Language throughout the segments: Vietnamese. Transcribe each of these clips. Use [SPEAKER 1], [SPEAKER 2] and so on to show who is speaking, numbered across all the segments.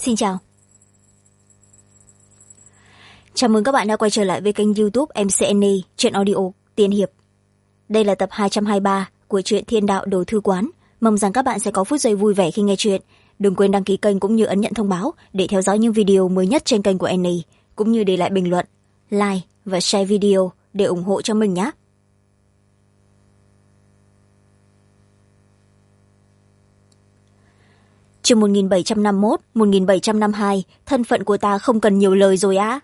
[SPEAKER 1] Xin chào. Chào mừng các bạn đã quay trở lại với kênh YouTube MCNE Truyện Audio Tiên Hiệp. Đây là tập 223 của truyện Thiên Đạo Đồ Thư Quán. Mong rằng các bạn sẽ có phút giây vui vẻ khi nghe truyện. Đừng quên đăng ký kênh cũng như ấn nhận thông báo để theo dõi những video mới nhất trên kênh của NE, cũng như để lại bình luận, like và share video để ủng hộ cho mình nhé. Chương 1751, 1752, thân phận của ta không cần nhiều lời rồi á.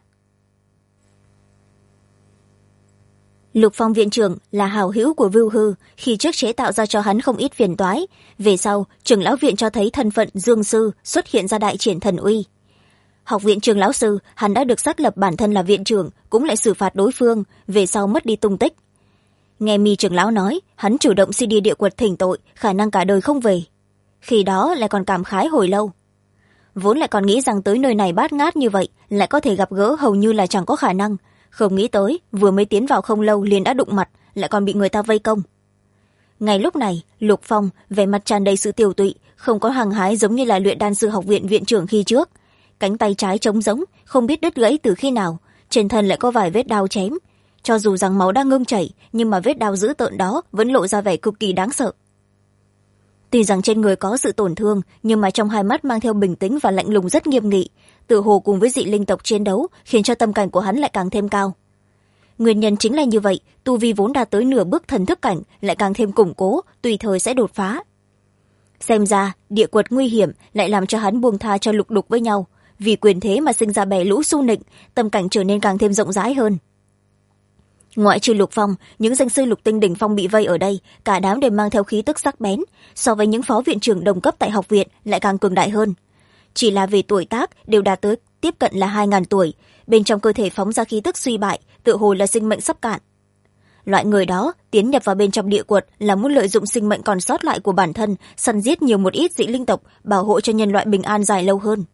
[SPEAKER 1] Lục Phong viện trưởng là hảo hữu của Vưu Hư, khi trước chế tạo ra cho hắn không ít phiền toái. Về sau, trưởng lão viện cho thấy thân phận Dương Sư xuất hiện ra đại triển thần uy. Học viện trưởng lão sư, hắn đã được xác lập bản thân là viện trưởng, cũng lại xử phạt đối phương, về sau mất đi tung tích. Nghe Mi trưởng lão nói, hắn chủ động xin đi địa quật thỉnh tội, khả năng cả đời không về. Khi đó lại còn cảm khái hồi lâu. Vốn lại còn nghĩ rằng tới nơi này bát ngát như vậy, lại có thể gặp gỡ hầu như là chẳng có khả năng. Không nghĩ tới, vừa mới tiến vào không lâu liền đã đụng mặt, lại còn bị người ta vây công. Ngay lúc này, Lục Phong vẻ mặt tràn đầy sự tiều tụy, không có hăng hái giống như là luyện đan sư học viện viện trưởng khi trước. Cánh tay trái trống rỗng, không biết đứt gãy từ khi nào, trên thân lại có vài vết đao chém. Cho dù rằng máu đang ngưng chảy, nhưng mà vết đao dữ tợn đó vẫn lộ ra vẻ cực kỳ đáng sợ. Tuy rằng trên người có sự tổn thương, nhưng mà trong hai mắt mang theo bình tĩnh và lạnh lùng rất nghiêm nghị, tự hồ cùng với dị linh tộc chiến đấu khiến cho tâm cảnh của hắn lại càng thêm cao. Nguyên nhân chính là như vậy, tu vi vốn đạt tới nửa bước thần thức cảnh lại càng thêm củng cố, tùy thời sẽ đột phá. Xem ra địa quật nguy hiểm lại làm cho hắn buông tha cho lục đục với nhau, vì quyền thế mà sinh ra bè lũ xu nịnh, tâm cảnh trở nên càng thêm rộng rãi hơn. Ngoại trừ Lục Phong, những danh sư lục tinh đỉnh phong bị vây ở đây, cả đám đều mang theo khí tức sắc bén, so với những phó viện trưởng đồng cấp tại học viện lại càng cường đại hơn. Chỉ là về tuổi tác đều đạt tới tiếp cận là 2000 tuổi, bên trong cơ thể phóng ra khí tức suy bại, tựa hồ là sinh mệnh sắp cạn. Loại người đó tiến nhập vào bên trong địa quật là muốn lợi dụng sinh mệnh còn sót lại của bản thân, săn giết nhiều một ít dị linh tộc, bảo hộ cho nhân loại bình an dài lâu hơn.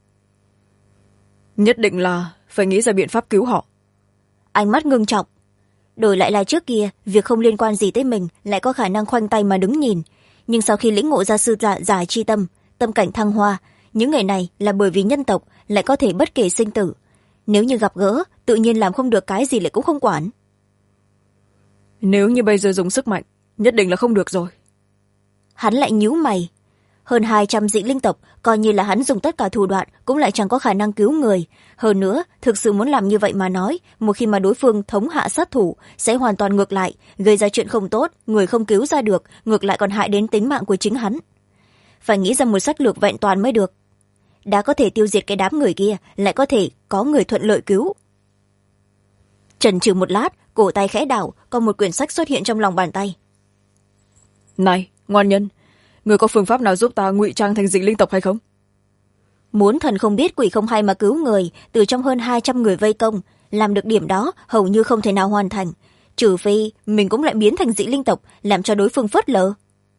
[SPEAKER 2] Nhất định là phải nghĩ ra biện pháp cứu họ.
[SPEAKER 1] Ánh mắt ngưng trọng. Đổi lại là trước kia, việc không liên quan gì tới mình lại có khả năng khoanh tay mà đứng nhìn, nhưng sau khi lĩnh ngộ ra sư giả chi tâm, tâm cảnh thăng hoa, những ngày này là bởi vì nhân tộc lại có thể bất kể sinh tử. Nếu như gặp gỡ, tự nhiên làm không được cái gì lại cũng không quản.
[SPEAKER 2] Nếu như bây giờ dùng sức mạnh, nhất định là không được rồi.
[SPEAKER 1] Hắn lại nhíu mày. Hơn 200 dị linh tộc, coi như là hắn dùng tất cả thủ đoạn cũng lại chẳng có khả năng cứu người. Hơn nữa, thực sự muốn làm như vậy mà nói, một khi mà đối phương thống hạ sát thủ, sẽ hoàn toàn ngược lại, gây ra chuyện không tốt, người không cứu ra được, ngược lại còn hại đến tính mạng của chính hắn. Phải nghĩ ra một sách lược vẹn toàn mới được. Đã có thể tiêu diệt cái đám người kia, lại có thể có người thuận lợi cứu. Chần chừ một lát, cổ tay khẽ đảo, có một quyển sách xuất hiện trong lòng bàn tay.
[SPEAKER 2] Này, ngoan nhân, người có phương pháp nào giúp ta ngụy trang thành dị linh tộc hay không?
[SPEAKER 1] Muốn thần không biết quỷ không hay mà cứu người, từ trong hơn 200 người vây công, làm được điểm đó hầu như không thể nào hoàn thành, trừ phi mình cũng lại biến thành dị linh tộc, làm cho đối phương phớt lờ.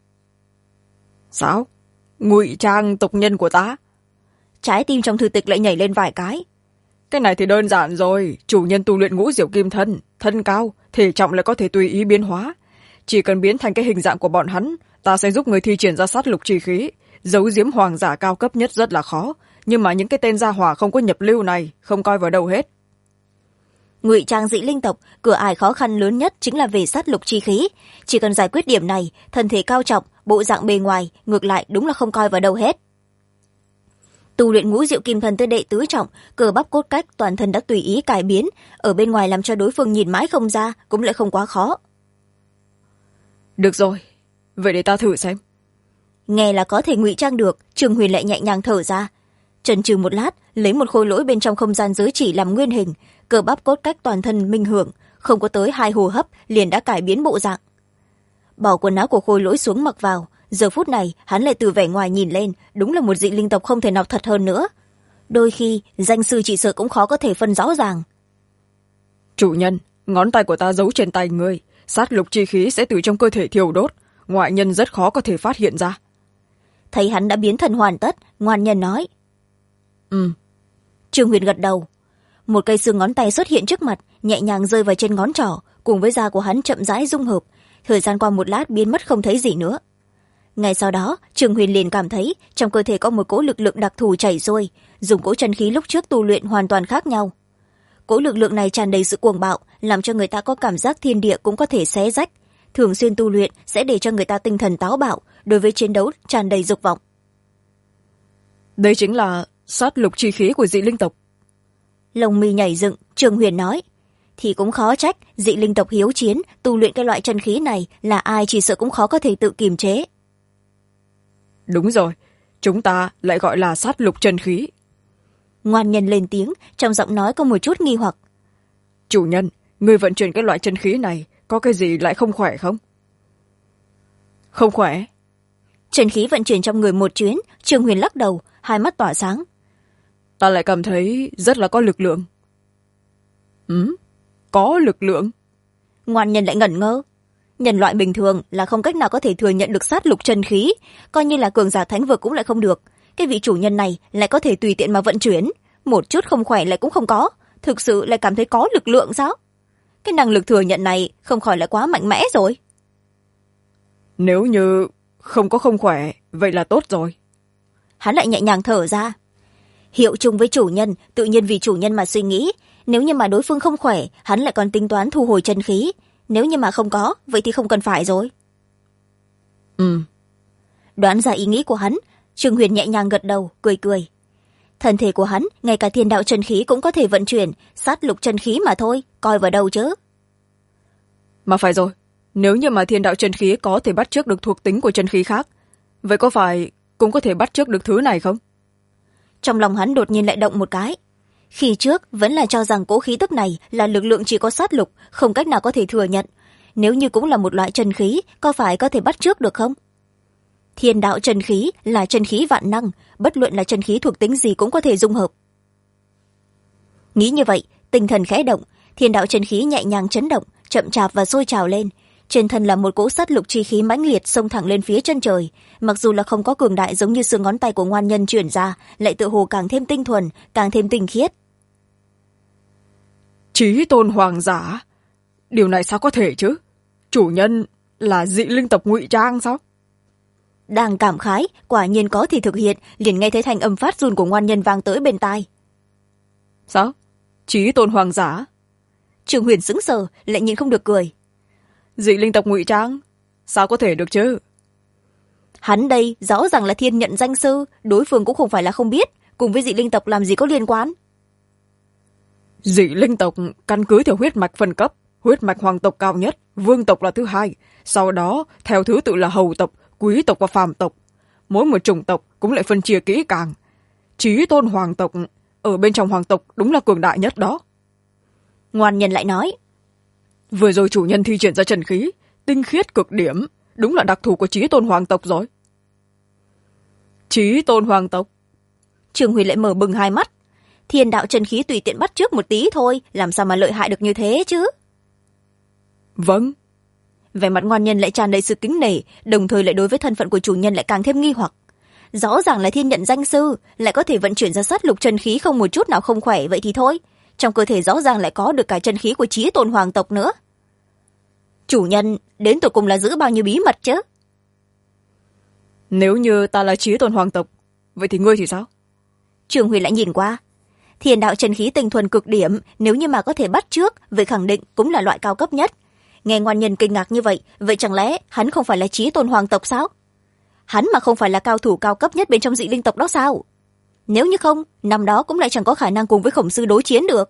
[SPEAKER 2] Sao? Ngụy trang tộc nhân của ta?
[SPEAKER 1] Trái tim trong thư tịch lại nhảy lên vài cái.
[SPEAKER 2] Cái này thì đơn giản rồi, chủ nhân tu luyện ngũ diệu kim thân, thân cao, thể trọng lại có thể tùy ý biến hóa. Chỉ cần biến thành cái hình dạng của bọn hắn, ta sẽ giúp người thi triển ra sát lục chi khí. Giấu giếm hoàng giả cao cấp nhất rất là khó, nhưng mà những cái tên gia hỏa không có nhập lưu này không coi vào đâu hết.
[SPEAKER 1] Ngụy trang dị linh tộc, cửa ải khó khăn lớn nhất chính là về sát lục chi khí. Chỉ cần giải quyết điểm này, thân thể cao trọng, bộ dạng bề ngoài ngược lại đúng là không coi vào đâu hết. Tu luyện ngũ diệu kim thân tới đệ tứ trọng, cơ bắp cốt cách toàn thân đã tùy ý cải biến, ở bên ngoài làm cho đối phương nhìn mãi không ra cũng lại không quá khó.
[SPEAKER 2] Được rồi, vậy để ta thử xem.
[SPEAKER 1] Nghe là có thể ngụy trang được, Trương Huyền lại nhẹ nhàng thở ra. Chần chừ một lát, lấy một khối lỗi bên trong không gian giới chỉ làm nguyên hình, cơ bắp cốt cách toàn thân minh hưởng, không có tới 2 hô hấp liền đã cải biến bộ dạng. Bỏ quần áo của khối lỗi xuống mặc vào, giờ phút này hắn lại từ vẻ ngoài nhìn lên, đúng là một dị linh tộc không thể nào thật hơn nữa. Đôi khi danh sư chỉ sợ cũng khó có thể phân rõ ràng.
[SPEAKER 2] Chủ nhân, ngón tay của ta giấu trên tay ngươi, sát lục chi khí sẽ từ trong cơ thể thiêu đốt, ngoại nhân rất khó có thể phát hiện ra.
[SPEAKER 1] Thấy hắn đã biến thân hoàn tất, ngoan nhân nói. Trương Huyền gật đầu. Một cây xương ngón tay xuất hiện trước mặt, nhẹ nhàng rơi vào trên ngón trỏ, cùng với da của hắn chậm rãi dung hợp, thời gian qua một lát biến mất không thấy gì nữa. Ngay sau đó Trương Huyền liền cảm thấy trong cơ thể có một cỗ lực lượng đặc thù chảy xuôi, dùng cỗ chân khí lúc trước tu luyện hoàn toàn khác nhau. Cỗ lực lượng này tràn đầy sự cuồng bạo, làm cho người ta có cảm giác thiên địa cũng có thể xé rách. Thường xuyên tu luyện sẽ để cho người ta tinh thần táo bạo, đối với chiến đấu tràn đầy dục vọng.
[SPEAKER 2] Đây chính là sát lục chi khí của dị linh tộc.
[SPEAKER 1] Lông mi nhảy dựng, Trương Huyền nói. Thì cũng khó trách, dị linh tộc hiếu chiến, tu luyện cái loại chân khí này là ai chỉ sợ cũng khó có thể tự kiềm chế.
[SPEAKER 2] Đúng rồi, chúng ta lại gọi là sát lục chân khí.
[SPEAKER 1] Ngoan nhân lên tiếng, trong giọng nói có một chút nghi hoặc.
[SPEAKER 2] Chủ nhân, người vận chuyển cái loại chân khí này có cái gì lại không khỏe không? Không khỏe.
[SPEAKER 1] Chân khí vận chuyển trong người một chuyến, Trương Huyền lắc đầu, hai mắt tỏa sáng.
[SPEAKER 2] Ta lại cảm thấy rất là có lực lượng. Có lực lượng?
[SPEAKER 1] Ngoan nhân lại ngẩn ngơ. Nhân loại bình thường là không cách nào có thể thừa nhận được sát lục chân khí, coi như là cường giả thánh vực cũng lại không được. Cái vị chủ nhân này lại có thể tùy tiện mà vận chuyển, một chút không khỏe lại cũng không có, thực sự lại cảm thấy có lực lượng sao? Cái năng lực thừa nhận này không khỏi lại quá mạnh mẽ rồi.
[SPEAKER 2] Nếu như không khỏe, vậy là tốt rồi.
[SPEAKER 1] Hắn lại nhẹ nhàng thở ra. Hiệu chung với chủ nhân, tự nhiên vì chủ nhân mà suy nghĩ. Nếu như mà đối phương không khỏe, hắn lại còn tính toán thu hồi chân khí. Nếu như mà không có, vậy thì không cần phải rồi. Đoán ra ý nghĩ của hắn, Trương Huyền nhẹ nhàng gật đầu, cười cười. Thân thể của hắn, ngay cả thiên đạo chân khí cũng có thể vận chuyển, sát lục chân khí mà thôi, coi vào đâu chứ.
[SPEAKER 2] Mà phải rồi, nếu như mà thiên đạo chân khí có thể bắt chước được thuộc tính của chân khí khác, vậy có phải cũng có thể bắt chước được thứ này không?
[SPEAKER 1] Trong lòng hắn đột nhiên lại động một cái. Khi trước vẫn là cho rằng cỗ khí tức này là lực lượng chỉ có sát lục, không cách nào có thể thừa nhận. Nếu như cũng là một loại chân khí, có phải có thể bắt chước được không? Thiên đạo chân khí là chân khí vạn năng, bất luận là chân khí thuộc tính gì cũng có thể dung hợp. Nghĩ như vậy, tinh thần khẽ động, thiên đạo chân khí nhẹ nhàng chấn động, chậm chạp và sôi trào lên. Trên thân là một cỗ sát lục chi khí mãnh liệt xông thẳng lên phía chân trời, mặc dù là không có cường đại giống như xương ngón tay của ngoan nhân chuyển ra, lại tựa hồ càng thêm tinh thuần, càng thêm tinh khiết.
[SPEAKER 2] Chí tôn hoàng giả? Điều này sao có thể chứ? Chủ nhân là dị linh tộc ngụy trang sao?
[SPEAKER 1] Đang cảm khái, quả nhiên có thì thực hiện, liền nghe thấy thanh âm phát run của ngoan nhân vang tới bên tai.
[SPEAKER 2] Sao? Chí tôn hoàng giả?
[SPEAKER 1] Trương Huyền sững sờ, lại nhìn không được cười.
[SPEAKER 2] Dị linh tộc ngụy trang? Sao có thể được chứ?
[SPEAKER 1] Hắn đây rõ ràng là thiên nhận danh sư, đối phương cũng không phải là không biết, cùng với dị linh tộc làm gì có liên quan.
[SPEAKER 2] Dị linh tộc căn cứ theo huyết mạch phân cấp, huyết mạch hoàng tộc cao nhất, vương tộc là thứ hai, sau đó theo thứ tự là hầu tộc, quý tộc và phàm tộc. Mỗi một chủng tộc cũng lại phân chia kỹ càng. Chí tôn hoàng tộc ở bên trong hoàng tộc đúng là cường đại nhất đó.
[SPEAKER 1] Ngoan nhân lại nói.
[SPEAKER 2] Vừa rồi chủ nhân thi triển ra chân khí, tinh khiết cực điểm, đúng là đặc thù của chí tôn hoàng tộc rồi. Chí tôn hoàng tộc?
[SPEAKER 1] Trương Huyền lại mở bừng hai mắt. Thiên đạo chân khí tùy tiện bắt chước một tí thôi, làm sao mà lợi hại được như thế chứ?
[SPEAKER 2] Vâng.
[SPEAKER 1] Vẻ mặt ngoan nhân lại tràn đầy sự kính nể, đồng thời lại đối với thân phận của chủ nhân lại càng thêm nghi hoặc. Rõ ràng là thiên nhận danh sư, lại có thể vận chuyển ra sát lục chân khí không một chút nào không khỏe, vậy thì thôi. Trong cơ thể rõ ràng lại có được cả chân khí của chí tôn hoàng tộc nữa. Chủ nhân đến tột cùng là giữ bao nhiêu bí mật chứ?
[SPEAKER 2] Nếu như ta là chí tôn hoàng tộc, vậy thì ngươi thì sao?
[SPEAKER 1] Trương Huy lại nhìn qua. Thiên đạo chân khí tinh thuần cực điểm, nếu như mà có thể bắt trước, vậy khẳng định cũng là loại cao cấp nhất. Nghe ngoan nhân kinh ngạc như vậy, vậy chẳng lẽ hắn không phải là chí tôn hoàng tộc sao? Hắn mà không phải là cao thủ cao cấp nhất bên trong dị linh tộc đó sao? Nếu như không, năm đó cũng lại chẳng có khả năng cùng với khổng sư đối chiến được.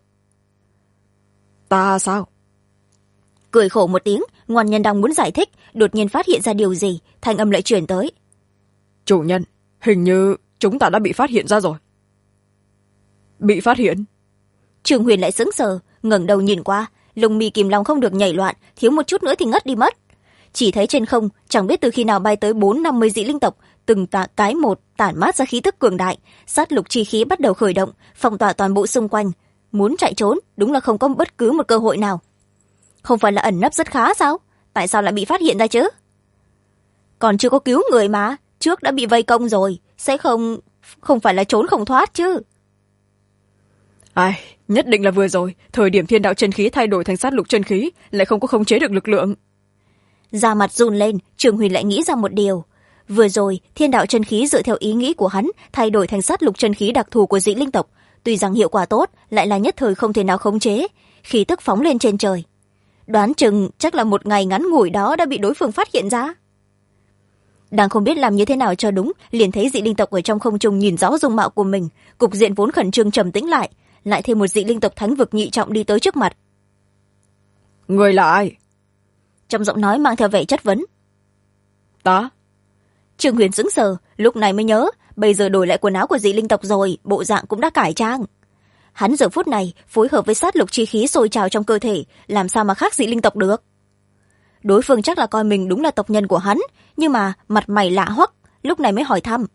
[SPEAKER 2] Ta sao?
[SPEAKER 1] Cười khổ một tiếng, ngoan nhân đang muốn giải thích, đột nhiên phát hiện ra điều gì, thanh âm lại chuyển tới.
[SPEAKER 2] Chủ nhân, hình như chúng ta đã bị phát hiện ra rồi. Bị phát hiện?
[SPEAKER 1] Trương Huyền lại sững sờ, ngẩng đầu nhìn qua, lông mi kìm lòng không được nhảy loạn, thiếu một chút nữa thì ngất đi mất. Chỉ thấy trên không, chẳng biết từ khi nào bay tới 4-50 dị linh tộc, từng cái một tản mát ra khí tức cường đại, sát lục chi khí bắt đầu khởi động, phong tỏa toàn bộ xung quanh. Muốn chạy trốn, đúng là không có bất cứ một cơ hội nào. Không phải là ẩn nấp rất khá sao? Tại sao lại bị phát hiện ra chứ? Còn chưa có cứu người mà, trước đã bị vây công rồi, sẽ không phải là trốn không thoát chứ.
[SPEAKER 2] Ai, nhất định là vừa rồi, thời điểm thiên đạo chân khí thay đổi thành sát lục chân khí, lại không có khống chế được lực lượng.
[SPEAKER 1] Da mặt run lên, Trường Huyền lại nghĩ ra một điều. Vừa rồi thiên đạo chân khí dựa theo ý nghĩ của hắn thay đổi thành sát lục chân khí đặc thù của dị linh tộc, tuy rằng hiệu quả tốt lại là nhất thời không thể nào khống chế, khí tức phóng lên trên trời. Đoán chừng chắc là một ngày ngắn ngủi đó đã bị đối phương phát hiện ra. Đang không biết làm như thế nào cho đúng, liền thấy dị linh tộc ở trong không trung nhìn rõ dung mạo của mình, cục diện vốn khẩn trương trầm tĩnh lại thêm một dị linh tộc thánh vực nhị trọng đi tới trước mặt.
[SPEAKER 2] Người là ai?
[SPEAKER 1] Trong giọng nói mang theo vẻ chất vấn.
[SPEAKER 2] Ta?
[SPEAKER 1] Trương Huyền sững sờ, lúc này mới nhớ bây giờ đổi lại quần áo của dị linh tộc rồi, bộ dạng cũng đã cải trang. Hắn giờ phút này phối hợp với sát lục chi khí sôi trào trong cơ thể, làm sao mà khác dị linh tộc được. Đối phương chắc là coi mình đúng là tộc nhân của hắn, nhưng mà mặt mày lạ hoắc, lúc này mới hỏi thăm.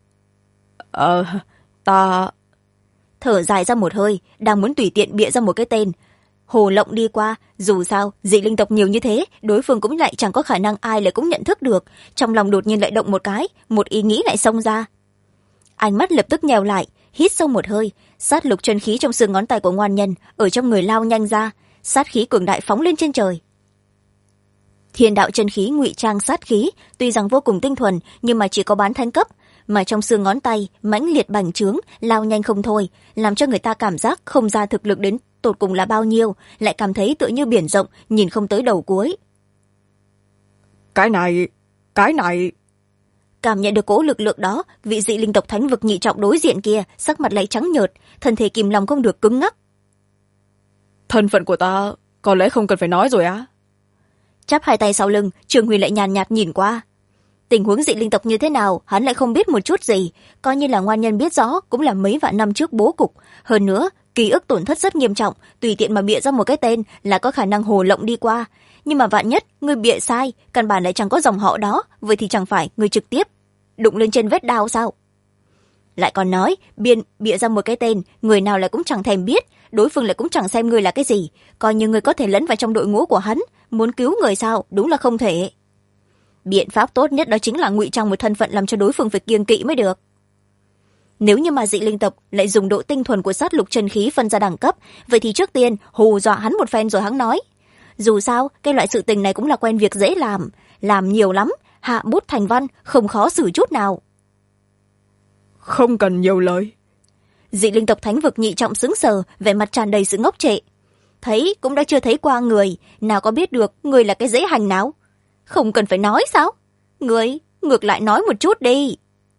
[SPEAKER 2] Ta...
[SPEAKER 1] Thở dài ra một hơi, đang muốn tùy tiện bịa ra một cái tên. Hồ Lộng đi qua, dù sao dị linh tộc nhiều như thế, đối phương cũng lại chẳng có khả năng ai lại cũng nhận thức được. Trong lòng đột nhiên lại động một cái, một ý nghĩ lại xông ra. Ánh mắt lập tức nhèo lại, hít sâu một hơi, sát lục chân khí trong xương ngón tay của ngoan nhân ở trong người lao nhanh ra, sát khí cường đại phóng lên trên trời. Thiên đạo chân khí ngụy trang sát khí, tuy rằng vô cùng tinh thuần nhưng mà chỉ có bán thánh cấp, mà trong xương ngón tay mãnh liệt bành trướng, lao nhanh không thôi, làm cho người ta cảm giác không ra thực lực đến tột cùng là bao nhiêu, lại cảm thấy tựa như biển rộng nhìn không tới đầu cuối.
[SPEAKER 2] Cái này...
[SPEAKER 1] Cảm nhận được cỗ lực lượng đó, vị dị linh tộc thánh vực nhị trọng đối diện kia sắc mặt lại trắng nhợt, thân thể kìm lòng không được cứng ngắc.
[SPEAKER 2] Thân phận của ta có lẽ không cần phải nói rồi á.
[SPEAKER 1] Chắp hai tay sau lưng, Trương Huy lại nhàn nhạt nhìn qua. Tình huống dị linh tộc như thế nào hắn lại không biết một chút gì, coi như là ngoan nhân biết rõ cũng là mấy vạn năm trước bố cục. Hơn nữa ký ức tổn thất rất nghiêm trọng, tùy tiện mà bịa ra một cái tên là có khả năng Hồ Lộng đi qua. Nhưng mà vạn nhất người bịa sai, căn bản lại chẳng có dòng họ đó, vậy thì chẳng phải người trực tiếp đụng lên trên vết đao sao? Lại còn nói bịa ra một cái tên, người nào lại cũng chẳng thèm biết, đối phương lại cũng chẳng xem người là cái gì, coi như người có thể lẫn vào trong đội ngũ của hắn, muốn cứu người sao? Đúng là không thể. Biện pháp tốt nhất đó chính là ngụy trang một thân phận làm cho đối phương phải kiêng kỵ mới được. Nếu như mà dị linh tộc lại dùng độ tinh thuần của sát lục chân khí phân ra đẳng cấp, vậy thì trước tiên hù dọa hắn một phen rồi hắn nói. Dù sao cái loại sự tình này cũng là quen việc dễ làm nhiều lắm, hạ bút thành văn, không khó xử chút nào.
[SPEAKER 2] Không cần nhiều lời.
[SPEAKER 1] Dị linh tộc thánh vực nhị trọng sững sờ, vẻ mặt tràn đầy sự ngốc trệ. Thấy cũng đã chưa thấy qua người, nào có biết được người là cái dễ hành nào. Không cần phải nói sao? Người ngược lại nói một chút đi.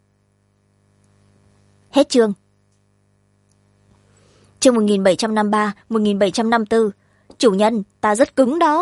[SPEAKER 1] Hết chương. Chương 1753, 1754. Chủ nhân, ta rất cứng đó.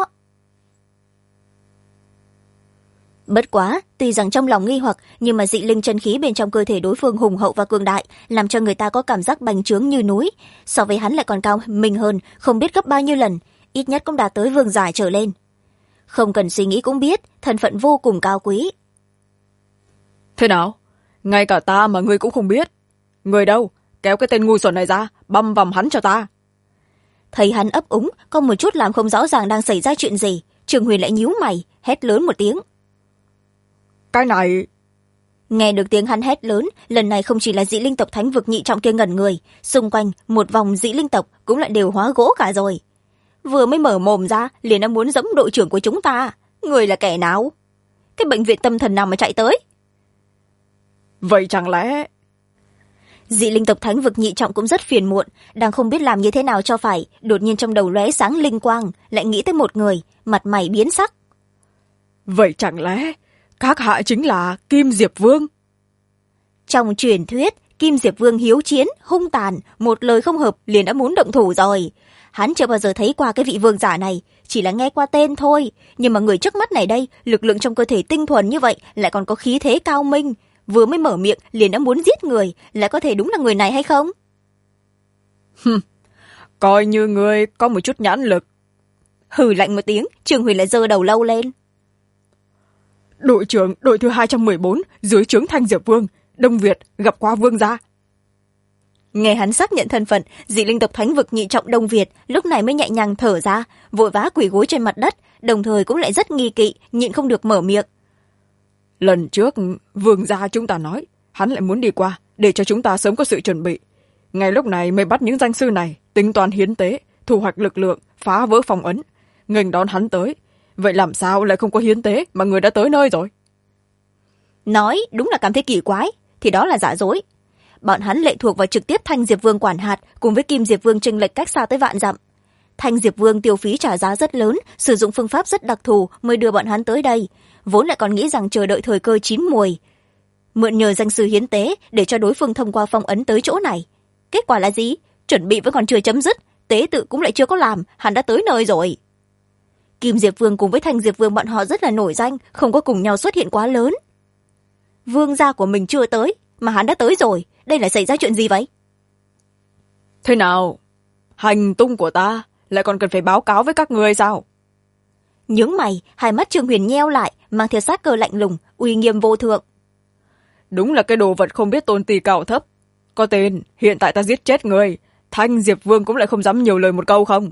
[SPEAKER 1] Bất quá, tuy rằng trong lòng nghi hoặc, nhưng mà dị linh chân khí bên trong cơ thể đối phương hùng hậu và cường đại, làm cho người ta có cảm giác bành trướng như núi. So với hắn lại còn cao mình hơn, không biết gấp bao nhiêu lần, ít nhất cũng đạt tới vương giải trở lên. Không cần suy nghĩ cũng biết, thân phận vô cùng cao quý.
[SPEAKER 2] Thế nào? Ngay cả ta mà ngươi cũng không biết. Người đâu? Kéo cái tên ngu xuẩn này ra, băm vằm hắn cho ta.
[SPEAKER 1] Thấy hắn ấp úng, có một chút làm không rõ ràng đang xảy ra chuyện gì, Trường Huyền lại nhíu mày, hét lớn một tiếng.
[SPEAKER 2] Cái này...
[SPEAKER 1] Nghe được tiếng hắn hét lớn, lần này không chỉ là dị linh tộc thánh vực nhị trọng kia ngẩn người, xung quanh một vòng dị linh tộc cũng lại đều hóa gỗ cả rồi. Vừa mới mở mồm ra liền đã muốn giẫm đội trưởng của chúng ta. Người là kẻ nào? Cái bệnh viện tâm thần nào mà chạy tới?
[SPEAKER 2] Vậy chẳng lẽ...
[SPEAKER 1] Dị linh tộc thánh vực nhị trọng cũng rất phiền muộn, đang không biết làm như thế nào cho phải, đột nhiên trong đầu lóe sáng linh quang, lại nghĩ tới một người, mặt mày biến sắc.
[SPEAKER 2] Vậy chẳng lẽ các hạ chính là Kim Diệp Vương?
[SPEAKER 1] Trong truyền thuyết, Kim Diệp Vương hiếu chiến, hung tàn, một lời không hợp liền đã muốn động thủ rồi. Hắn chưa bao giờ thấy qua cái vị vương giả này, chỉ là nghe qua tên thôi, nhưng mà người trước mắt này đây, lực lượng trong cơ thể tinh thuần như vậy, lại còn có khí thế cao minh, vừa mới mở miệng liền đã muốn giết người, lại có thể đúng là người này hay không?
[SPEAKER 2] Coi như người có một chút nhãn lực.
[SPEAKER 1] Hừ lạnh một tiếng, Trường Huyền lại giơ đầu lâu lên.
[SPEAKER 2] Đội trưởng đội thứ 214 dưới trướng Thanh Diệp Vương, Đông Việt gặp qua vương gia.
[SPEAKER 1] Nghe hắn xác nhận thân phận, dị linh tộc thánh vực nhị trọng Đông Việt lúc này mới nhẹ nhàng thở ra, vội vã quỳ gối trên mặt đất, đồng thời cũng lại rất nghi kỵ, nhịn không được mở miệng.
[SPEAKER 2] Lần trước vương gia chúng ta nói hắn lại muốn đi qua để cho chúng ta sớm có sự chuẩn bị, ngay lúc này mới bắt những danh sư này tính toán hiến tế, thu hoạch lực lượng, phá vỡ phong ấn, nghênh đón hắn tới. Vậy làm sao lại không có hiến tế mà người đã tới nơi rồi?
[SPEAKER 1] Nói đúng là cảm thấy kỳ quái, thì đó là giả dối. Bọn hắn lệ thuộc vào trực tiếp Thanh Diệp Vương quản hạt, cùng với Kim Diệp Vương chênh lệch cách xa tới vạn dặm. Thanh Diệp Vương tiêu phí trả giá rất lớn, sử dụng phương pháp rất đặc thù mới đưa bọn hắn tới đây, vốn lại còn nghĩ rằng chờ đợi thời cơ chín muồi, mượn nhờ danh sư hiến tế để cho đối phương thông qua phong ấn tới chỗ này. Kết quả là gì? Chuẩn bị vẫn còn chưa chấm dứt, tế tự cũng lại chưa có làm, hắn đã tới nơi rồi. Kim Diệp Vương cùng với Thanh Diệp Vương bọn họ rất là nổi danh, không có cùng nhau xuất hiện quá lớn. Vương gia của mình chưa tới mà hắn đã tới rồi, đây là xảy ra chuyện gì vậy?
[SPEAKER 2] Thế nào, hành tung của ta lại còn cần phải báo cáo với các người sao?
[SPEAKER 1] Nhướng mày, hai mắt Trương Huyền nheo lại, mang theo sát cơ lạnh lùng, uy nghiêm vô thượng.
[SPEAKER 2] Đúng là cái đồ vật không biết tôn ti cao thấp. Có tên, hiện tại ta giết chết người, Thanh Diệp Vương cũng lại không dám nhiều lời một câu không?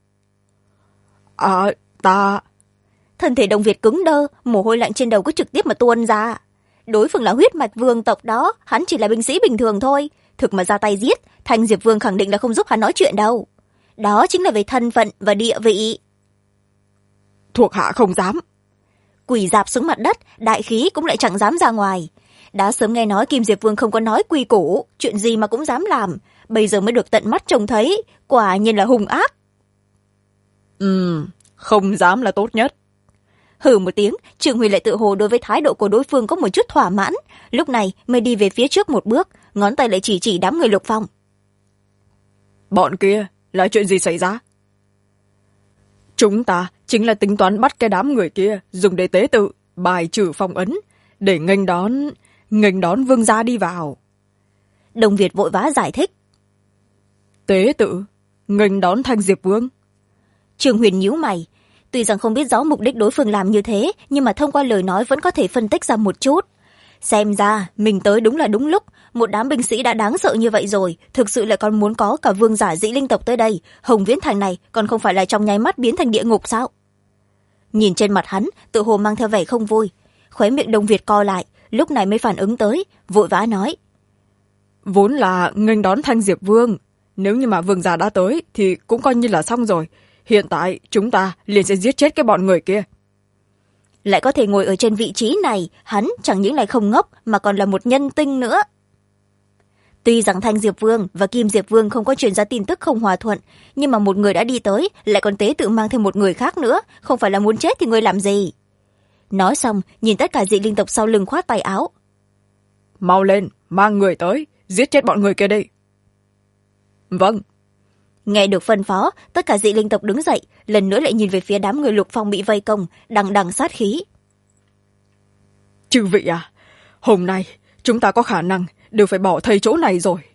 [SPEAKER 2] Ta...
[SPEAKER 1] Thân thể Đồng Việt cứng đơ, mồ hôi lạnh trên đầu cứ trực tiếp mà tuôn ra. Đối phương là huyết mạch vương tộc đó, hắn chỉ là binh sĩ bình thường thôi. Thực mà ra tay giết, Thanh Diệp Vương khẳng định là không giúp hắn nói chuyện đâu. Đó chính là về thân phận và địa vị.
[SPEAKER 2] Thuộc hạ không dám.
[SPEAKER 1] Quỳ dạp xuống mặt đất, đại khí cũng lại chẳng dám ra ngoài. Đã sớm nghe nói Kim Diệp Vương không có nói quy củ, chuyện gì mà cũng dám làm. Bây giờ mới được tận mắt trông thấy, quả nhiên là hung ác.
[SPEAKER 2] Không dám là tốt nhất.
[SPEAKER 1] Hừ một tiếng, Trương Huy lại tự hồ đối với thái độ của đối phương có một chút thỏa mãn, lúc này mới đi về phía trước một bước, ngón tay lại chỉ đám người Lục Phong.
[SPEAKER 2] Bọn kia là chuyện gì xảy ra? Chúng ta chính là tính toán bắt cái đám người kia dùng để tế tự, bài trừ phong ấn, để nghênh đón vương gia đi vào.
[SPEAKER 1] Đồng Việt vội vã giải thích.
[SPEAKER 2] Tế tự, nghênh đón Thanh Diệp Vương.
[SPEAKER 1] Trương Huyền nhíu mày, tuy rằng không biết rõ mục đích đối phương làm như thế, nhưng mà thông qua lời nói vẫn có thể phân tích ra một chút. Xem ra mình tới đúng là đúng lúc, một đám binh sĩ đã đáng sợ như vậy rồi, thực sự lại còn muốn có cả vương giả dĩ linh tộc tới đây, Hồng Viễn Thành này còn không phải là trong nháy mắt biến thành địa ngục sao? Nhìn trên mặt hắn, tự hồ mang theo vẻ không vui, khóe miệng Đồng Việt co lại, lúc này mới phản ứng tới, vội vã nói.
[SPEAKER 2] Vốn là nghênh đón Thanh Diệp Vương, nếu như mà vương giả đã tới thì cũng coi như là xong rồi. Hiện tại chúng ta liền sẽ giết chết cái bọn người kia.
[SPEAKER 1] Lại có thể ngồi ở trên vị trí này, hắn chẳng những lại không ngốc mà còn là một nhân tinh nữa. Tuy rằng Thanh Diệp Vương và Kim Diệp Vương không có truyền ra tin tức không hòa thuận, nhưng mà một người đã đi tới, lại còn tế tự mang thêm một người khác nữa, không phải là muốn chết thì người làm gì? Nói xong, nhìn tất cả dị linh tộc sau lưng khoát tay áo.
[SPEAKER 2] Mau lên, mang người tới, giết chết bọn người kia đi. Vâng.
[SPEAKER 1] Nghe được phân phó, tất cả dị linh tộc đứng dậy, lần nữa lại nhìn về phía đám người Lục Phong bị vây công, đằng đằng sát khí.
[SPEAKER 2] Chư vị à, hôm nay chúng ta có khả năng đều phải bỏ thây chỗ này rồi.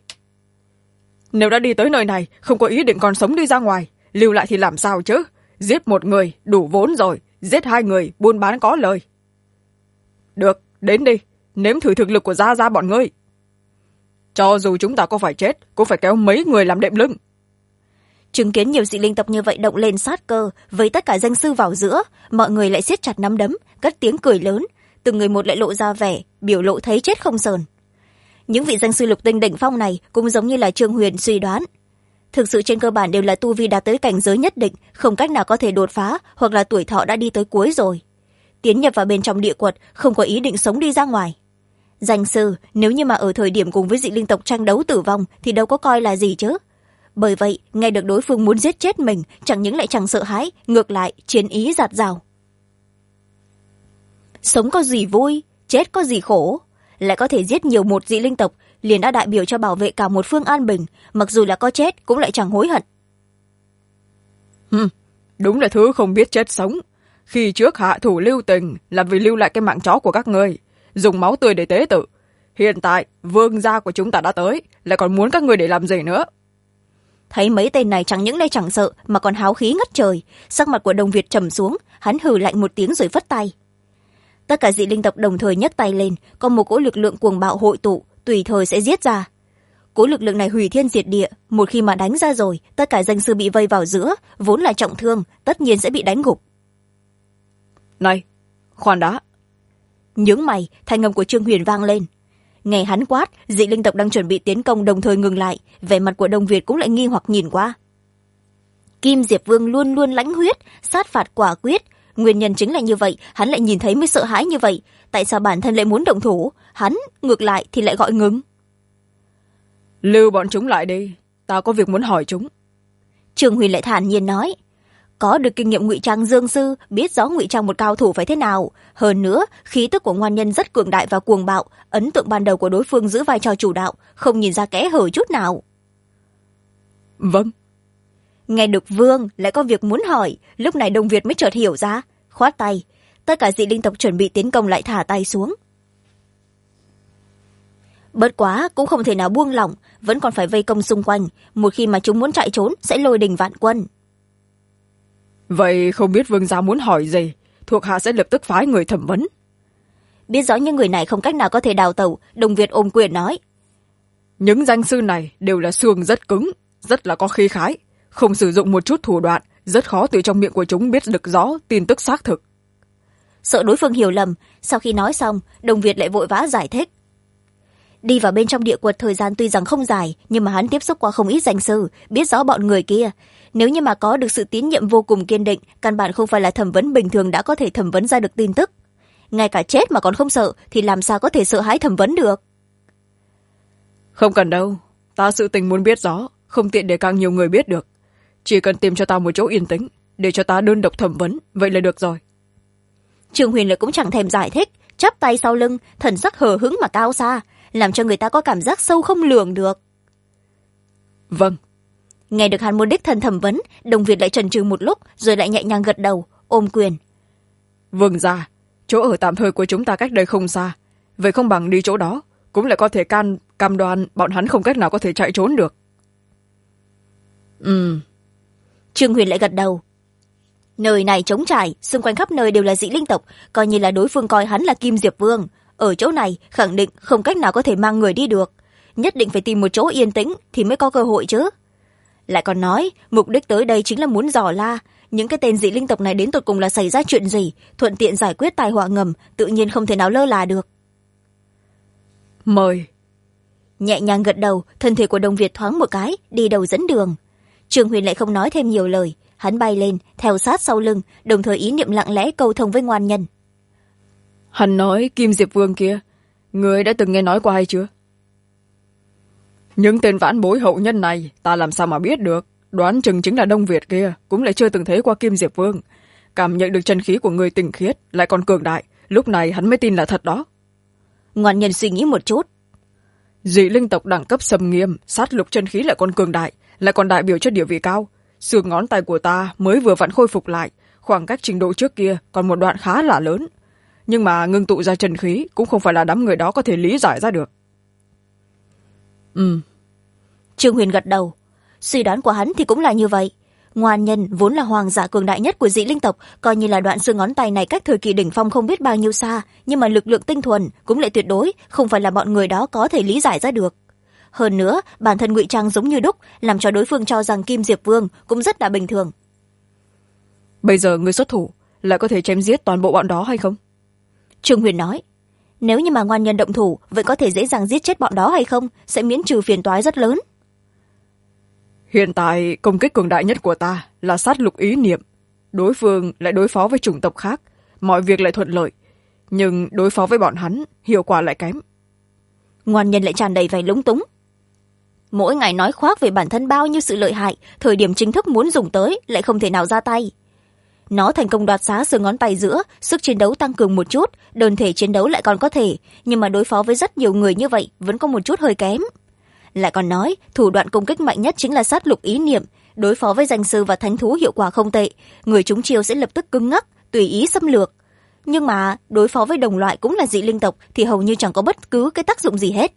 [SPEAKER 2] Nếu đã đi tới nơi này, không có ý định còn sống đi ra ngoài, lưu lại thì làm sao chứ? Giết một người đủ vốn rồi, giết hai người buôn bán có lời. Được, đến đi, nếm thử thực lực của gia gia bọn ngươi. Cho dù chúng ta có phải chết, cũng phải kéo mấy người làm đệm lưng.
[SPEAKER 1] Chứng kiến nhiều dị linh tộc như vậy động lên sát cơ, với tất cả danh sư vào giữa, mọi người lại siết chặt nắm đấm, cất tiếng cười lớn, từng người một lại lộ ra vẻ biểu lộ thấy chết không sờn. Những vị danh sư lục tinh đỉnh phong này cũng giống như là Trương Huyền suy đoán, thực sự trên cơ bản đều là tu vi đạt tới cảnh giới nhất định, không cách nào có thể đột phá, hoặc là tuổi thọ đã đi tới cuối rồi, tiến nhập vào bên trong địa quật, không có ý định sống đi ra ngoài. Danh sư nếu như mà ở thời điểm cùng với dị linh tộc tranh đấu tử vong thì đâu có coi là gì chứ. Bởi vậy nghe được đối phương muốn giết chết mình, chẳng những lại chẳng sợ hãi, ngược lại chiến ý dạt dào. Sống có gì vui, chết có gì khổ, lại có thể giết nhiều một dị linh tộc liền đã đại biểu cho bảo vệ cả một phương an bình, mặc dù là có chết cũng lại chẳng hối hận.
[SPEAKER 2] Đúng là thứ không biết chết sống. Khi trước hạ thủ lưu tình là vì lưu lại cái mạng chó của các ngươi, dùng máu tươi để tế tự. Hiện tại vương gia của chúng ta đã tới, lại còn muốn các ngươi để làm gì nữa?
[SPEAKER 1] Thấy mấy tên này chẳng những lại chẳng sợ mà còn háo khí ngất trời, sắc mặt của Đồng Việt trầm xuống, hắn hừ lạnh một tiếng rồi phất tay. Tất cả dị linh tộc đồng thời nhấc tay lên, có một cỗ lực lượng cuồng bạo hội tụ, tùy thời sẽ giết ra. Cỗ lực lượng này hủy thiên diệt địa, một khi mà đánh ra rồi, tất cả danh sư bị vây vào giữa, vốn là trọng thương, tất nhiên sẽ bị đánh gục.
[SPEAKER 2] Này, khoan đã.
[SPEAKER 1] Nhướng mày, thanh âm của Trương Huyền vang lên. Nghe hắn quát, dị linh tộc đang chuẩn bị tiến công đồng thời ngừng lại, vẻ mặt của Đông Việt cũng lại nghi hoặc nhìn qua. Kim Diệp Vương luôn luôn lãnh huyết, sát phạt quả quyết, Nguyên nhân chính là như vậy, hắn lại nhìn thấy mới sợ hãi như vậy. Tại sao bản thân lại muốn động thủ? Hắn, ngược lại thì lại gọi ngừng.
[SPEAKER 2] Lưu bọn chúng lại đi, ta có việc muốn hỏi chúng.
[SPEAKER 1] Trương Huyền lại thản nhiên nói. Có được kinh nghiệm ngụy trang dương sư, biết rõ ngụy trang một cao thủ phải thế nào. Hơn nữa, khí tức của Ngoan Nhân rất cường đại và cuồng bạo. Ấn tượng ban đầu của đối phương giữ vai trò chủ đạo, không nhìn ra kẽ hở chút nào.
[SPEAKER 2] Vâng.
[SPEAKER 1] Nghe được Vương lại có việc muốn hỏi, lúc này Đông Việt mới chợt hiểu ra, khoát tay. Tất cả dị linh tộc chuẩn bị tiến công lại thả tay xuống. Bất quá cũng không thể nào buông lỏng, vẫn còn phải vây công xung quanh. Một khi mà chúng muốn chạy trốn sẽ lôi đình vạn quân.
[SPEAKER 2] Vậy không biết vương gia muốn hỏi gì, thuộc hạ sẽ lập tức phái người thẩm vấn.
[SPEAKER 1] Biết rõ những người này không cách nào có thể đào tẩu, Đông Việt ôm quyền nói.
[SPEAKER 2] Những danh sư này đều là xương rất cứng, rất là có khí khái, không sử dụng một chút thủ đoạn, rất khó từ trong miệng của chúng biết được rõ tin tức xác thực.
[SPEAKER 1] Sợ đối phương hiểu lầm, sau khi nói xong, Đông Việt lại vội vã giải thích. Đi vào bên trong địa quật thời gian tuy rằng không dài, nhưng mà hắn tiếp xúc qua không ít danh sư, biết rõ bọn người kia. Nếu như mà có được sự tín nhiệm vô cùng kiên định, căn bản không phải là thẩm vấn bình thường đã có thể thẩm vấn ra được tin tức. Ngay cả chết mà còn không sợ, thì làm sao có thể sợ hãi thẩm vấn được?
[SPEAKER 2] Không cần đâu, ta sự tình muốn biết rõ, không tiện để càng nhiều người biết được. Chỉ cần tìm cho ta một chỗ yên tĩnh, để cho ta đơn độc thẩm vấn, vậy là được rồi.
[SPEAKER 1] Trương Huyền lại cũng chẳng thèm giải thích, chắp tay sau lưng, thần sắc hờ hững mà cao xa, làm cho người ta có cảm giác sâu không lường được.
[SPEAKER 2] Vâng.
[SPEAKER 1] Nghe được hắn muốn đích thân thẩm vấn, Đồng Việt lại chần chừ một lúc, rồi lại nhẹ nhàng gật đầu, ôm quyền.
[SPEAKER 2] Vâng ra, chỗ ở tạm thời của chúng ta cách đây không xa, vậy không bằng đi chỗ đó, cũng lại có thể cam đoan bọn hắn không cách nào có thể chạy trốn được.
[SPEAKER 1] Trương Huyền lại gật đầu. Nơi này trống trải, xung quanh khắp nơi đều là dị linh tộc, coi như là đối phương coi hắn là Kim Diệp Vương. Ở chỗ này khẳng định không cách nào có thể mang người đi được, nhất định phải tìm một chỗ yên tĩnh thì mới có cơ hội chứ. Lại còn nói mục đích tới đây chính là muốn dò la những cái tên dị linh tộc này đến tột cùng là xảy ra chuyện gì, thuận tiện giải quyết tai họa ngầm, tự nhiên không thể nào lơ là được.
[SPEAKER 2] Mời.
[SPEAKER 1] Nhẹ nhàng gật đầu, thân thể của Đông Việt thoáng một cái, đi đầu dẫn đường. Trương Huyền lại không nói thêm nhiều lời, hắn bay lên theo sát sau lưng, đồng thời ý niệm lặng lẽ câu thông với Ngoan Nhân.
[SPEAKER 2] Hắn nói Kim Diệp Vương kia, người đã từng nghe nói qua hay chưa? Những tên vãn bối hậu nhân này ta làm sao mà biết được, đoán chừng chính là Đông Việt kia, cũng lại chưa từng thấy qua Kim Diệp Vương. Cảm nhận được chân khí của người tinh khiết, lại còn cường đại, lúc này hắn mới tin là thật đó.
[SPEAKER 1] Ngoan Nhân suy nghĩ một chút.
[SPEAKER 2] Dị linh tộc đẳng cấp sầm nghiêm, sát lục chân khí lại còn cường đại, lại còn đại biểu cho địa vị cao. Xương ngón tay của ta mới vừa vặn khôi phục lại, khoảng cách trình độ trước kia còn một đoạn khá là lớn. Nhưng mà ngưng tụ ra chân khí cũng không phải là đám người đó có thể lý giải ra được.
[SPEAKER 1] Trương Huyền gật đầu. Suy đoán của hắn thì cũng là như vậy. Ngoan Nhân vốn là hoàng giả cường đại nhất của dị linh tộc, coi như là đoạn xương ngón tay này cách thời kỳ đỉnh phong không biết bao nhiêu xa, nhưng mà lực lượng tinh thuần cũng lại tuyệt đối không phải là bọn người đó có thể lý giải ra được. Hơn nữa, bản thân ngụy trang giống như đúc, làm cho đối phương cho rằng Kim Diệp Vương cũng rất là bình thường.
[SPEAKER 2] Bây giờ người xuất thủ lại có thể chém giết toàn bộ bọn đó hay không?
[SPEAKER 1] Trương Huyền nói. Nếu như mà Ngoan Nhân động thủ, vậy có thể dễ dàng giết chết bọn đó hay không, sẽ miễn trừ phiền toái rất lớn.
[SPEAKER 2] Hiện tại công kích cường đại nhất của ta là sát lục ý niệm. Đối phương lại đối phó với chủng tộc khác, mọi việc lại thuận lợi, nhưng đối phó với bọn hắn hiệu quả lại kém.
[SPEAKER 1] Ngoan Nhân lại tràn đầy vẻ lúng túng. Mỗi ngày nói khoác về bản thân bao nhiêu sự lợi hại, thời điểm chính thức muốn dùng tới lại không thể nào ra tay. Nó thành công đoạt xá xương ngón tay giữa, sức chiến đấu tăng cường một chút, đơn thể chiến đấu lại còn có thể, nhưng mà đối phó với rất nhiều người như vậy vẫn có một chút hơi kém. Lại còn nói thủ đoạn công kích mạnh nhất chính là sát lục ý niệm, đối phó với danh sư và thánh thú hiệu quả không tệ, người chúng chiêu sẽ lập tức cứng ngắc, tùy ý xâm lược. Nhưng mà đối phó với đồng loại cũng là dị linh tộc thì hầu như chẳng có bất cứ cái tác dụng gì hết.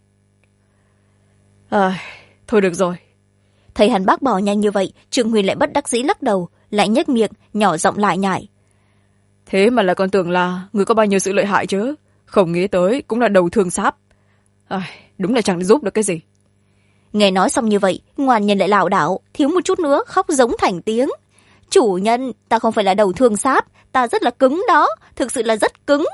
[SPEAKER 2] Thôi được rồi.
[SPEAKER 1] Thấy hắn bác bỏ nhanh như vậy, Trương Huyền lại bất đắc dĩ lắc đầu, lại nhếch miệng nhỏ giọng lại nhải.
[SPEAKER 2] Thế mà lại còn tưởng là người có bao nhiêu sự lợi hại chứ, không nghĩ tới cũng là đầu thương sáp. Đúng là chẳng giúp được cái gì.
[SPEAKER 1] Nghe nói xong như vậy, Ngoan Nhân lại lảo đảo, thiếu một chút nữa khóc giống thành tiếng. Chủ nhân, ta không phải là đầu thương sáp, ta rất là cứng đó, thực sự là rất cứng.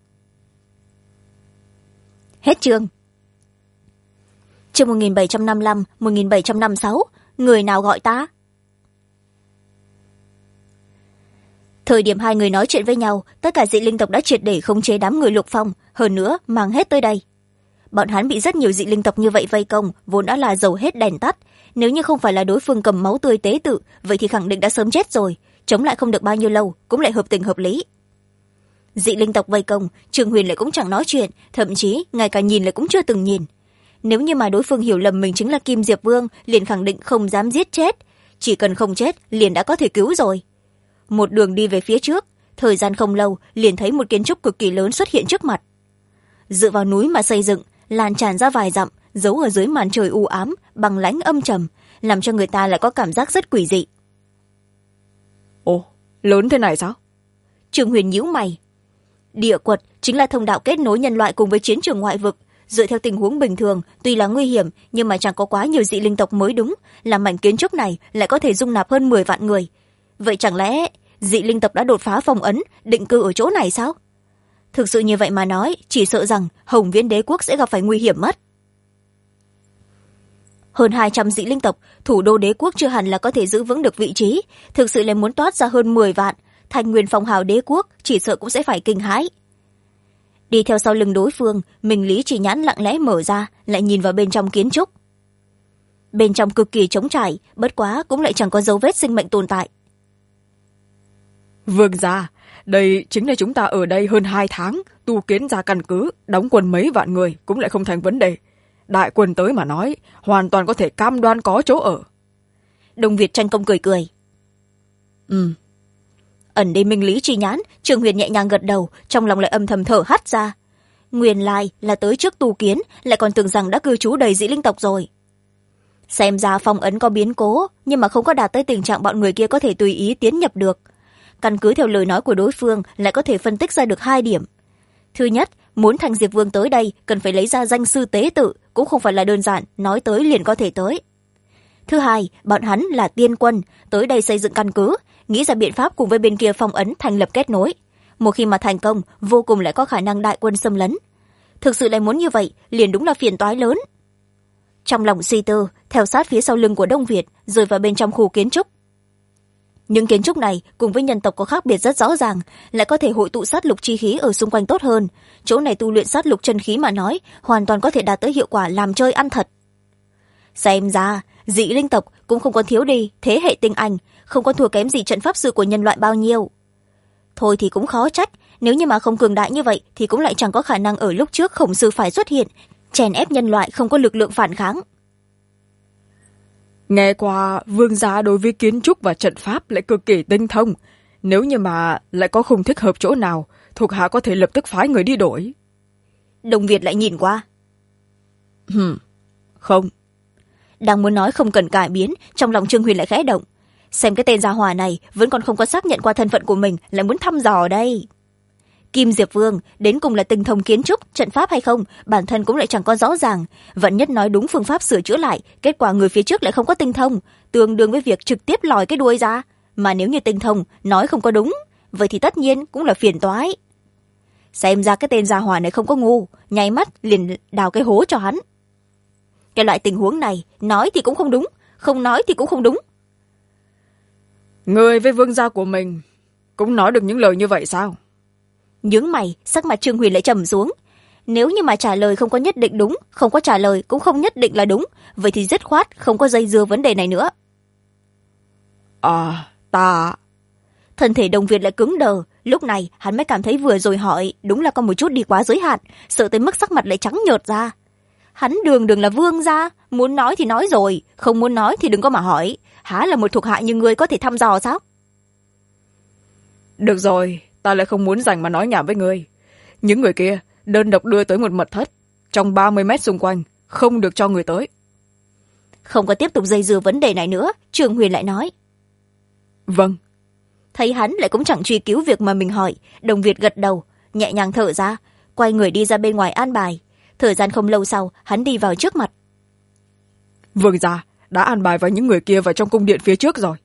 [SPEAKER 1] Hết chương. Chương 1755, 1756, người nào gọi ta? Thời điểm hai người nói chuyện với nhau, tất cả dị linh tộc đã triệt để khống chế đám người Lục Phong, hơn nữa mang hết tới đây. Bọn hắn bị rất nhiều dị linh tộc như vậy vây công, vốn đã là dầu hết đèn tắt. Nếu như không phải là đối phương cầm máu tươi tế tự, vậy thì khẳng định đã sớm chết rồi, chống lại không được bao nhiêu lâu, cũng lại hợp tình hợp lý. Dị linh tộc vây công, Trương Huyền lại cũng chẳng nói chuyện, thậm chí ngay cả nhìn lại cũng chưa từng nhìn. Nếu như mà đối phương hiểu lầm mình chính là Kim Diệp Vương, liền khẳng định không dám giết chết, chỉ cần không chết liền đã có thể cứu rồi. Một đường đi về phía trước, thời gian không lâu liền thấy một kiến trúc cực kỳ lớn xuất hiện trước mặt. Dựa vào núi mà xây dựng, lan tràn ra vài dặm, giấu ở dưới màn trời u ám, bằng lãnh âm trầm, làm cho người ta lại có cảm giác rất quỷ dị.
[SPEAKER 2] Ồ, lớn thế này sao?
[SPEAKER 1] Trương Huyền nhíu mày. Địa quật chính là thông đạo kết nối nhân loại cùng với chiến trường ngoại vực. Dựa theo tình huống bình thường, tuy là nguy hiểm, nhưng mà chẳng có quá nhiều dị linh tộc mới đúng, làm mảnh kiến trúc này lại có thể dung nạp hơn 10 vạn người. Vậy chẳng lẽ dị linh tộc đã đột phá phong ấn, định cư ở chỗ này sao? Thực sự như vậy mà nói, chỉ sợ rằng Hồng Viễn đế quốc sẽ gặp phải nguy hiểm mất. Hơn 200 dị linh tộc, thủ đô đế quốc chưa hẳn là có thể giữ vững được vị trí, thực sự là muốn toát ra hơn 10 vạn, thành nguyên phong hào đế quốc chỉ sợ cũng sẽ phải kinh hãi. Đi theo sau lưng đối phương, Minh Lý chỉ nhãn lặng lẽ mở ra, lại nhìn vào bên trong kiến trúc. Bên trong cực kỳ trống trải, bất quá cũng lại chẳng có dấu vết sinh mệnh tồn tại.
[SPEAKER 2] Vương gia, đây chính là chúng ta ở đây hơn 2 tháng, tu kiến ra căn cứ, đóng quân mấy vạn người cũng lại không thành vấn đề. Đại quân tới mà nói, hoàn toàn có thể cam đoan có chỗ ở.
[SPEAKER 1] Đông Việt tranh công cười cười. Ẩn đi Minh Lý chi nhãn, Trương Huyền nhẹ nhàng gật đầu, trong lòng lại âm thầm thở hắt ra. Nguyên lai là tới trước tu kiến, lại còn tưởng rằng đã cư trú đầy dị linh tộc rồi. Xem ra phong ấn có biến cố, nhưng mà không có đạt tới tình trạng bọn người kia có thể tùy ý tiến nhập được. Căn cứ theo lời nói của đối phương, lại có thể phân tích ra được 2 điểm. Thứ nhất, muốn Thành Diệp Vương tới đây, cần phải lấy ra danh sư tế tự, cũng không phải là đơn giản, nói tới liền có thể tới. Thứ hai, bọn hắn là tiên quân, tới đây xây dựng căn cứ, nghĩ ra biện pháp cùng với bên kia phong ấn thành lập kết nối. Một khi mà thành công, vô cùng lại có khả năng đại quân xâm lấn. Thực sự lại muốn như vậy, liền đúng là phiền toái lớn. Trong lòng suy tư, theo sát phía sau lưng của Đông Việt, rồi vào bên trong khu kiến trúc. Những kiến trúc này cùng với nhân tộc có khác biệt rất rõ ràng, lại có thể hội tụ sát lục chi khí ở xung quanh tốt hơn. Chỗ này tu luyện sát lục chân khí mà nói, hoàn toàn có thể đạt tới hiệu quả làm chơi ăn thật. Xem ra, dị linh tộc cũng không có thiếu đi thế hệ tinh anh, không có thua kém gì trận pháp sư của nhân loại bao nhiêu. Thôi thì cũng khó trách, nếu như mà không cường đại như vậy thì cũng lại chẳng có khả năng ở lúc trước Khổng Sư phải xuất hiện, chèn ép nhân loại không có lực lượng phản kháng.
[SPEAKER 2] Nghe qua, vương gia đối với kiến trúc và trận pháp lại cực kỳ tinh thông. Nếu như mà lại có không thích hợp chỗ nào, thuộc hạ có thể lập tức phái người đi đổi.
[SPEAKER 1] Đồng Việt lại nhìn qua.
[SPEAKER 2] Không.
[SPEAKER 1] Đang muốn nói không cần cải biến, trong lòng Trương Huyền lại khẽ động. Xem cái tên gia hỏa này vẫn còn không có xác nhận qua thân phận của mình, lại muốn thăm dò đây. Kim Diệp Vương đến cùng là tinh thông kiến trúc, trận pháp hay không, bản thân cũng lại chẳng có rõ ràng. Vẫn nhất nói đúng phương pháp sửa chữa lại, kết quả người phía trước lại không có tinh thông, tương đương với việc trực tiếp lòi cái đuôi ra. Mà nếu như tinh thông, nói không có đúng, vậy thì tất nhiên cũng là phiền toái. Xem ra cái tên gia hỏa này không có ngu, nháy mắt liền đào cái hố cho hắn. Cái loại tình huống này, nói thì cũng không đúng, không nói thì cũng không đúng.
[SPEAKER 2] Người với vương gia của mình cũng nói được những lời như vậy sao?
[SPEAKER 1] Nhướng mày, sắc mặt Trương Huyền lại trầm xuống. Nếu như mà trả lời không có nhất định đúng, không có trả lời cũng không nhất định là đúng, vậy thì dứt khoát không có dây dưa vấn đề này nữa.
[SPEAKER 2] Ta...
[SPEAKER 1] Thân thể Đồng Việt lại cứng đờ, lúc này hắn mới cảm thấy vừa rồi hỏi đúng là có một chút đi quá giới hạn, sợ tới mức sắc mặt lại trắng nhợt ra. Hắn đường đường là vương gia, muốn nói thì nói rồi, không muốn nói thì đừng có mà hỏi, há là một thuộc hạ như ngươi có thể thăm dò sao?
[SPEAKER 2] Được rồi, ta lại không muốn dành mà nói nhảm với ngươi. Những người kia đơn độc đưa tới một mật thất, trong 30 mét xung quanh, không được cho người tới.
[SPEAKER 1] Không có tiếp tục dây dưa vấn đề này nữa, Trương Huyền lại nói.
[SPEAKER 2] Vâng.
[SPEAKER 1] Thấy hắn lại cũng chẳng truy cứu việc mà mình hỏi, Đồng Việt gật đầu, nhẹ nhàng thở ra, quay người đi ra bên ngoài an bài. Thời gian không lâu sau, hắn đi vào trước mặt.
[SPEAKER 2] Vương gia đã an bài vào những người kia vào trong cung điện phía trước rồi.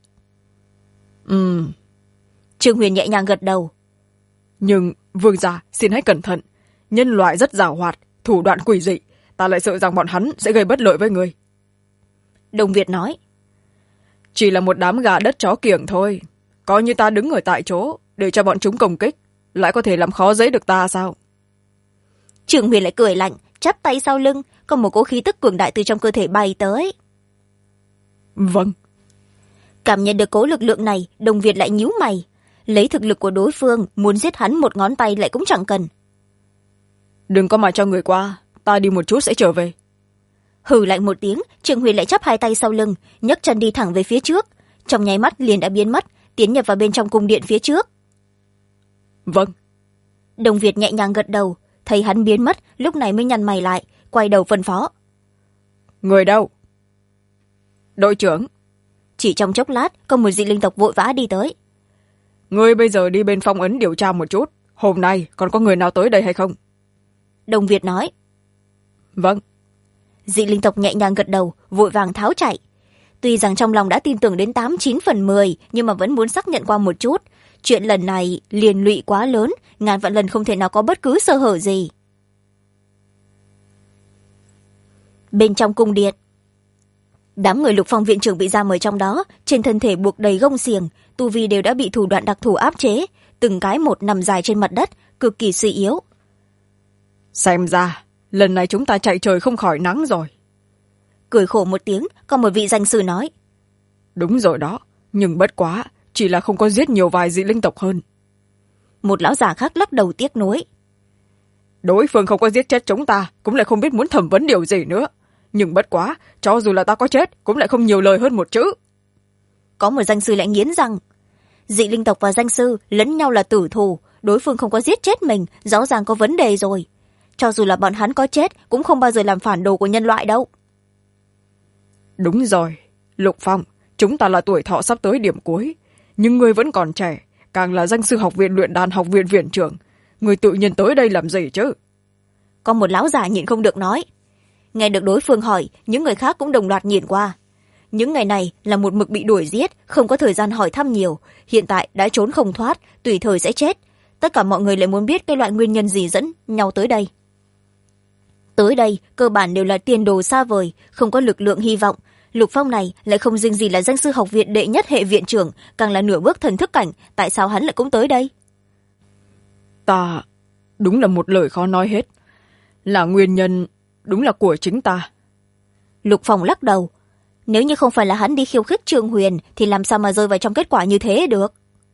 [SPEAKER 1] Trương Huyền nhẹ nhàng gật đầu.
[SPEAKER 2] Nhưng vương gia xin hãy cẩn thận, nhân loại rất giàu hoạt, thủ đoạn quỷ dị, ta lại sợ rằng bọn hắn sẽ gây bất lợi với người.
[SPEAKER 1] Đồng Việt nói.
[SPEAKER 2] Chỉ là một đám gà đất chó kiểng thôi, Coi như ta đứng ở tại chỗ để cho bọn chúng công kích, lại có thể làm khó dễ được ta sao?
[SPEAKER 1] Trương Huyền lại cười lạnh, chắp tay sau lưng, có một cỗ khí tức cường đại từ trong cơ thể bay tới.
[SPEAKER 2] Vâng.
[SPEAKER 1] Cảm nhận được cỗ lực lượng này, Đồng Việt lại nhíu mày. Lấy thực lực của đối phương, muốn giết hắn một ngón tay lại cũng chẳng cần.
[SPEAKER 2] Đừng có mà cho người qua, ta đi một chút sẽ trở về.
[SPEAKER 1] Hừ lạnh một tiếng, Trương Huyền lại chắp hai tay sau lưng, nhấc chân đi thẳng về phía trước. Trong nháy mắt liền đã biến mất, tiến nhập vào bên trong cung điện phía trước.
[SPEAKER 2] Vâng.
[SPEAKER 1] Đồng Việt nhẹ nhàng gật đầu, thấy hắn biến mất, lúc này mới nhăn mày lại, quay đầu phân phó.
[SPEAKER 2] Người đâu? Đội trưởng.
[SPEAKER 1] Chỉ trong chốc lát, có một dị linh tộc vội vã đi tới.
[SPEAKER 2] Ngươi bây giờ đi bên phong ấn điều tra một chút, hôm nay còn có người nào tới đây hay không?
[SPEAKER 1] Đồng Việt nói.
[SPEAKER 2] Vâng.
[SPEAKER 1] Dị linh tộc nhẹ nhàng gật đầu, vội vàng tháo chạy. Tuy rằng trong lòng đã tin tưởng đến 89/10, nhưng mà vẫn muốn xác nhận qua một chút. Chuyện lần này liên lụy quá lớn, ngàn vạn lần không thể nào có bất cứ sơ hở gì. Bên trong cung điện, đám người Lục Phong viện trưởng bị giam ở trong đó, trên thân thể buộc đầy gông xiềng, tu vi đều đã bị thủ đoạn đặc thù áp chế, từng cái một nằm dài trên mặt đất, cực kỳ suy yếu.
[SPEAKER 2] Xem ra, lần này chúng ta chạy trời không khỏi nắng rồi.
[SPEAKER 1] Cười khổ một tiếng, có một vị danh sư nói.
[SPEAKER 2] Đúng rồi đó, nhưng bất quá, chỉ là không có giết nhiều vài dị linh tộc hơn.
[SPEAKER 1] Một lão già khác lắc đầu tiếc nuối.
[SPEAKER 2] Đối phương không có giết chết chúng ta, cũng lại không biết muốn thẩm vấn điều gì nữa. Nhưng bất quá, cho dù là ta có chết, cũng lại không nhiều lời hơn một chữ.
[SPEAKER 1] Có một danh sư lại nghiến răng. Dị linh tộc và danh sư lẫn nhau là tử thù, đối phương không có giết chết mình, rõ ràng có vấn đề rồi. Cho dù là bọn hắn có chết, cũng không bao giờ làm phản đồ của nhân loại đâu.
[SPEAKER 2] Đúng rồi, Lục Phong, chúng ta là tuổi thọ sắp tới điểm cuối. Nhưng ngươi vẫn còn trẻ, càng là danh sư học viện luyện đan học viện viện trưởng. Ngươi tự nhiên tới đây làm gì chứ?
[SPEAKER 1] Có một lão già nhịn không được nói. Nghe được đối phương hỏi, những người khác cũng đồng loạt nhìn qua. Những ngày này là một mực bị đuổi giết, không có thời gian hỏi thăm nhiều. Hiện tại đã trốn không thoát, tùy thời sẽ chết. Tất cả mọi người lại muốn biết cái loại nguyên nhân gì dẫn nhau tới đây. Tới đây, cơ bản đều là tiền đồ xa vời, không có lực lượng hy vọng. Lục Phong này lại không riêng gì là danh sư học viện đệ nhất hệ viện trưởng, càng là nửa bước thần thức cảnh, tại sao hắn lại cũng tới đây?
[SPEAKER 2] Ta, đúng là một lời khó nói hết. Là nguyên nhân, đúng là của chính ta.
[SPEAKER 1] Lục Phong lắc đầu. Nếu như không phải là hắn đi khiêu khích Trương Huyền, thì làm sao mà rơi vào trong kết quả như thế được?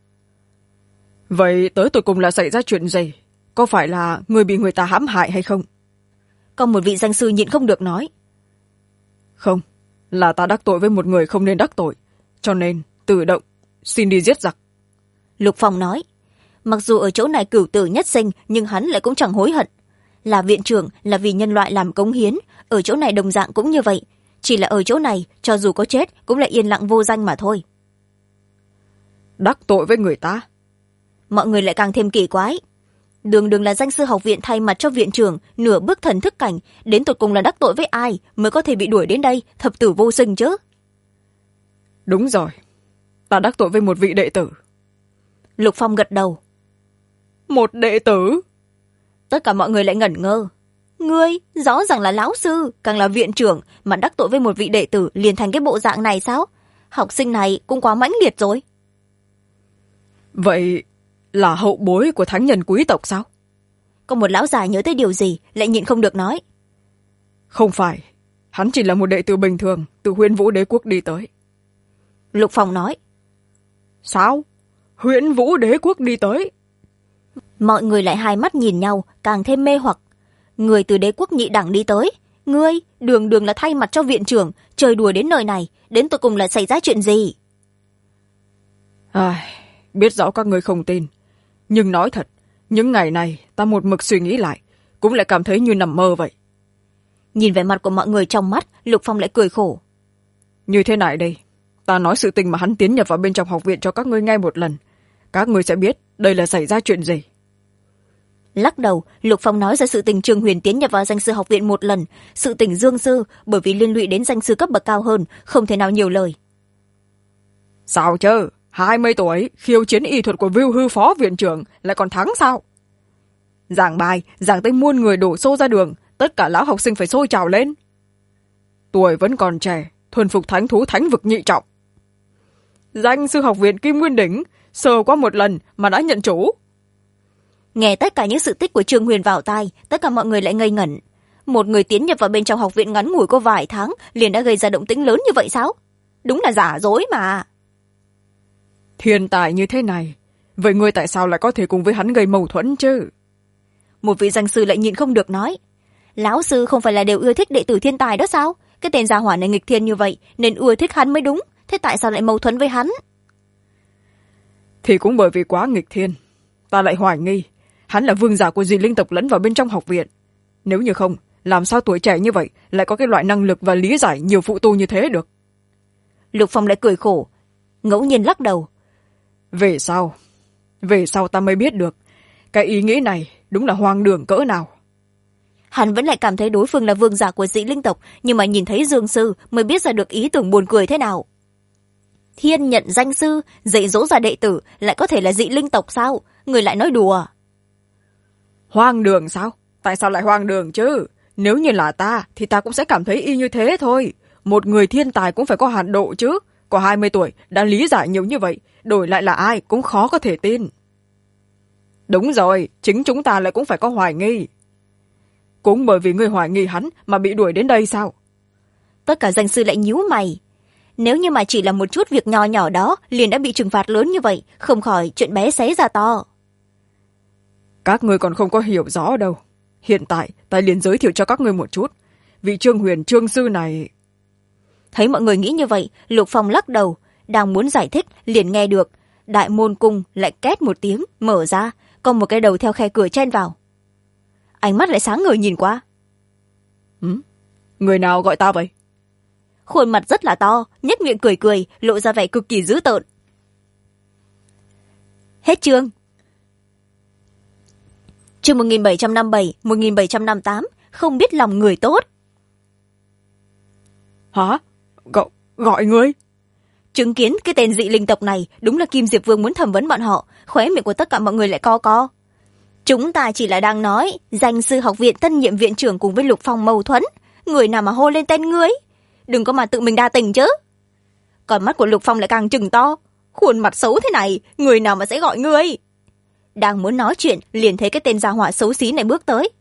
[SPEAKER 2] Vậy tới tụi cùng là xảy ra chuyện gì? Có phải là người bị người ta hãm hại hay không?
[SPEAKER 1] Còn một vị danh sư nhịn không được nói.
[SPEAKER 2] Không, là ta đắc tội với một người không nên đắc tội, cho nên tự động xin đi giết giặc.
[SPEAKER 1] Lục Phong nói. Mặc dù ở chỗ này cửu tử nhất sinh, nhưng hắn lại cũng chẳng hối hận. Là viện trưởng, là vì nhân loại làm cống hiến, ở chỗ này đồng dạng cũng như vậy. Chỉ là ở chỗ này, cho dù có chết, cũng lại yên lặng vô danh mà thôi.
[SPEAKER 2] Đắc tội với người ta?
[SPEAKER 1] Mọi người lại càng thêm kỳ quái. Đường đường là danh sư học viện thay mặt cho viện trưởng, nửa bước thần thức cảnh, đến tột cùng là đắc tội với ai mới có thể bị đuổi đến đây, thập tử vô sinh chứ?
[SPEAKER 2] Đúng rồi, ta đắc tội với một vị đệ tử.
[SPEAKER 1] Lục Phong gật đầu.
[SPEAKER 2] Một đệ tử?
[SPEAKER 1] Tất cả mọi người lại ngẩn ngơ. Ngươi, rõ ràng là lão sư, càng là viện trưởng, mà đắc tội với một vị đệ tử liền thành cái bộ dạng này sao? Học sinh này cũng quá mãnh liệt rồi.
[SPEAKER 2] Vậy là hậu bối của thánh nhân quý tộc sao?
[SPEAKER 1] Có một lão già nhớ tới điều gì, lại nhịn không được nói.
[SPEAKER 2] Không phải, hắn chỉ là một đệ tử bình thường, từ Huyễn Vũ Đế Quốc đi tới.
[SPEAKER 1] Lục Phong nói.
[SPEAKER 2] Sao? Huyễn Vũ Đế Quốc đi tới?
[SPEAKER 1] Mọi người lại hai mắt nhìn nhau, càng thêm mê hoặc. Người từ đế quốc nhị đẳng đi tới. Ngươi, đường đường là thay mặt cho viện trưởng, chơi đùa đến nơi này, đến tụi cùng là xảy ra chuyện gì?
[SPEAKER 2] Biết rõ các người không tin. Nhưng nói thật, những ngày này ta một mực suy nghĩ lại, cũng lại cảm thấy như nằm mơ vậy.
[SPEAKER 1] Nhìn vẻ mặt của mọi người trong mắt, Lục Phong lại cười khổ.
[SPEAKER 2] Như thế này đây, ta nói sự tình mà hắn tiến nhập vào bên trong học viện cho các ngươi ngay một lần. Các ngươi sẽ biết đây là xảy ra chuyện gì.
[SPEAKER 1] Lắc đầu, Lục Phong nói ra sự tình Trương Huyền tiến nhập vào danh sư học viện một lần, sự tình Dương Sư, bởi vì liên lụy đến danh sư cấp bậc cao hơn, không thể nào nhiều lời.
[SPEAKER 2] Sao chứ? 20 tuổi, khiêu chiến y thuật của Vưu Hư phó viện trưởng, lại còn thắng sao? Giảng bài, giảng tới muôn người đổ xô ra đường, tất cả lão học sinh phải sôi trào lên. Tuổi vẫn còn trẻ, thuần phục thánh thú thánh vực nhị trọng. Danh sư học viện Kim Nguyên Đỉnh, sờ qua một lần mà đã nhận chủ.
[SPEAKER 1] Nghe tất cả những sự tích của Trương Huyền vào tai, tất cả mọi người lại ngây ngẩn. Một người tiến nhập vào bên trong học viện ngắn ngủi có vài tháng liền đã gây ra động tĩnh lớn như vậy sao? Đúng là giả dối mà.
[SPEAKER 2] Thiên tài như thế này, vậy ngươi tại sao lại có thể cùng với hắn gây mâu thuẫn chứ?
[SPEAKER 1] Một vị danh sư lại nhịn không được nói. Lão sư không phải là đều ưa thích đệ tử thiên tài đó sao? Cái tên gia hỏa này nghịch thiên như vậy nên ưa thích hắn mới đúng. Thế tại sao lại mâu thuẫn với hắn?
[SPEAKER 2] Thì cũng bởi vì quá nghịch thiên. Ta lại hoài nghi hắn là vương giả của dị linh tộc lẫn vào bên trong học viện. Nếu như không, làm sao tuổi trẻ như vậy lại có cái loại năng lực và lý giải nhiều phụ tu như thế được?
[SPEAKER 1] Lục Phong lại cười khổ, ngẫu nhiên lắc đầu.
[SPEAKER 2] Về sau ta mới biết được cái ý nghĩ này đúng là hoang đường cỡ nào.
[SPEAKER 1] Hắn vẫn lại cảm thấy đối phương là vương giả của dị linh tộc, nhưng mà nhìn thấy Dương Sư mới biết ra được ý tưởng buồn cười thế nào. Thiên nhận danh sư, dạy dỗ ra đệ tử lại có thể là dị linh tộc sao? Người lại nói đùa.
[SPEAKER 2] Hoang đường sao? Tại sao lại hoang đường chứ? Nếu như là ta thì ta cũng sẽ cảm thấy y như thế thôi. Một người thiên tài cũng phải có hạn độ chứ. Có 20 tuổi đã lý giải nhiều như vậy, đổi lại là ai cũng khó có thể tin. Đúng rồi, chính chúng ta lại cũng phải có hoài nghi. Cũng bởi vì người hoài nghi hắn mà bị đuổi đến đây sao?
[SPEAKER 1] Tất cả danh sư lại nhíu mày. Nếu như mà chỉ là một chút việc nho nhỏ đó liền đã bị trừng phạt lớn như vậy, không khỏi chuyện bé xé ra to.
[SPEAKER 2] Các người còn không có hiểu rõ đâu. Hiện tại ta liền giới thiệu cho các người một chút. Vị Trương Huyền Trương sư này...
[SPEAKER 1] Thấy mọi người nghĩ như vậy, Lục Phong lắc đầu, đang muốn giải thích liền nghe được đại môn cung lại két một tiếng mở ra, có một cái đầu theo khe cửa chen vào. Ánh mắt lại sáng ngời nhìn qua.
[SPEAKER 2] Người nào gọi ta vậy?
[SPEAKER 1] Khuôn mặt rất là to, nhếch miệng cười cười, lộ ra vẻ cực kỳ dữ tợn. Hết chương. Chương 1757, 1758, không biết lòng người tốt.
[SPEAKER 2] Hả? Gọi ngươi?
[SPEAKER 1] Chứng kiến cái tên dị linh tộc này, đúng là Kim Diệp Vương muốn thẩm vấn bọn họ, khóe miệng của tất cả mọi người lại co co. Chúng ta chỉ là đang nói, danh sư học viện tân nhiệm viện trưởng cùng với Lục Phong mâu thuẫn, người nào mà hô lên tên ngươi? Đừng có mà tự mình đa tình chứ. Còn mắt của Lục Phong lại càng trừng to, khuôn mặt xấu thế này, người nào mà sẽ gọi ngươi? Đang muốn nói chuyện, liền thấy cái tên gia hỏa xấu xí này bước tới.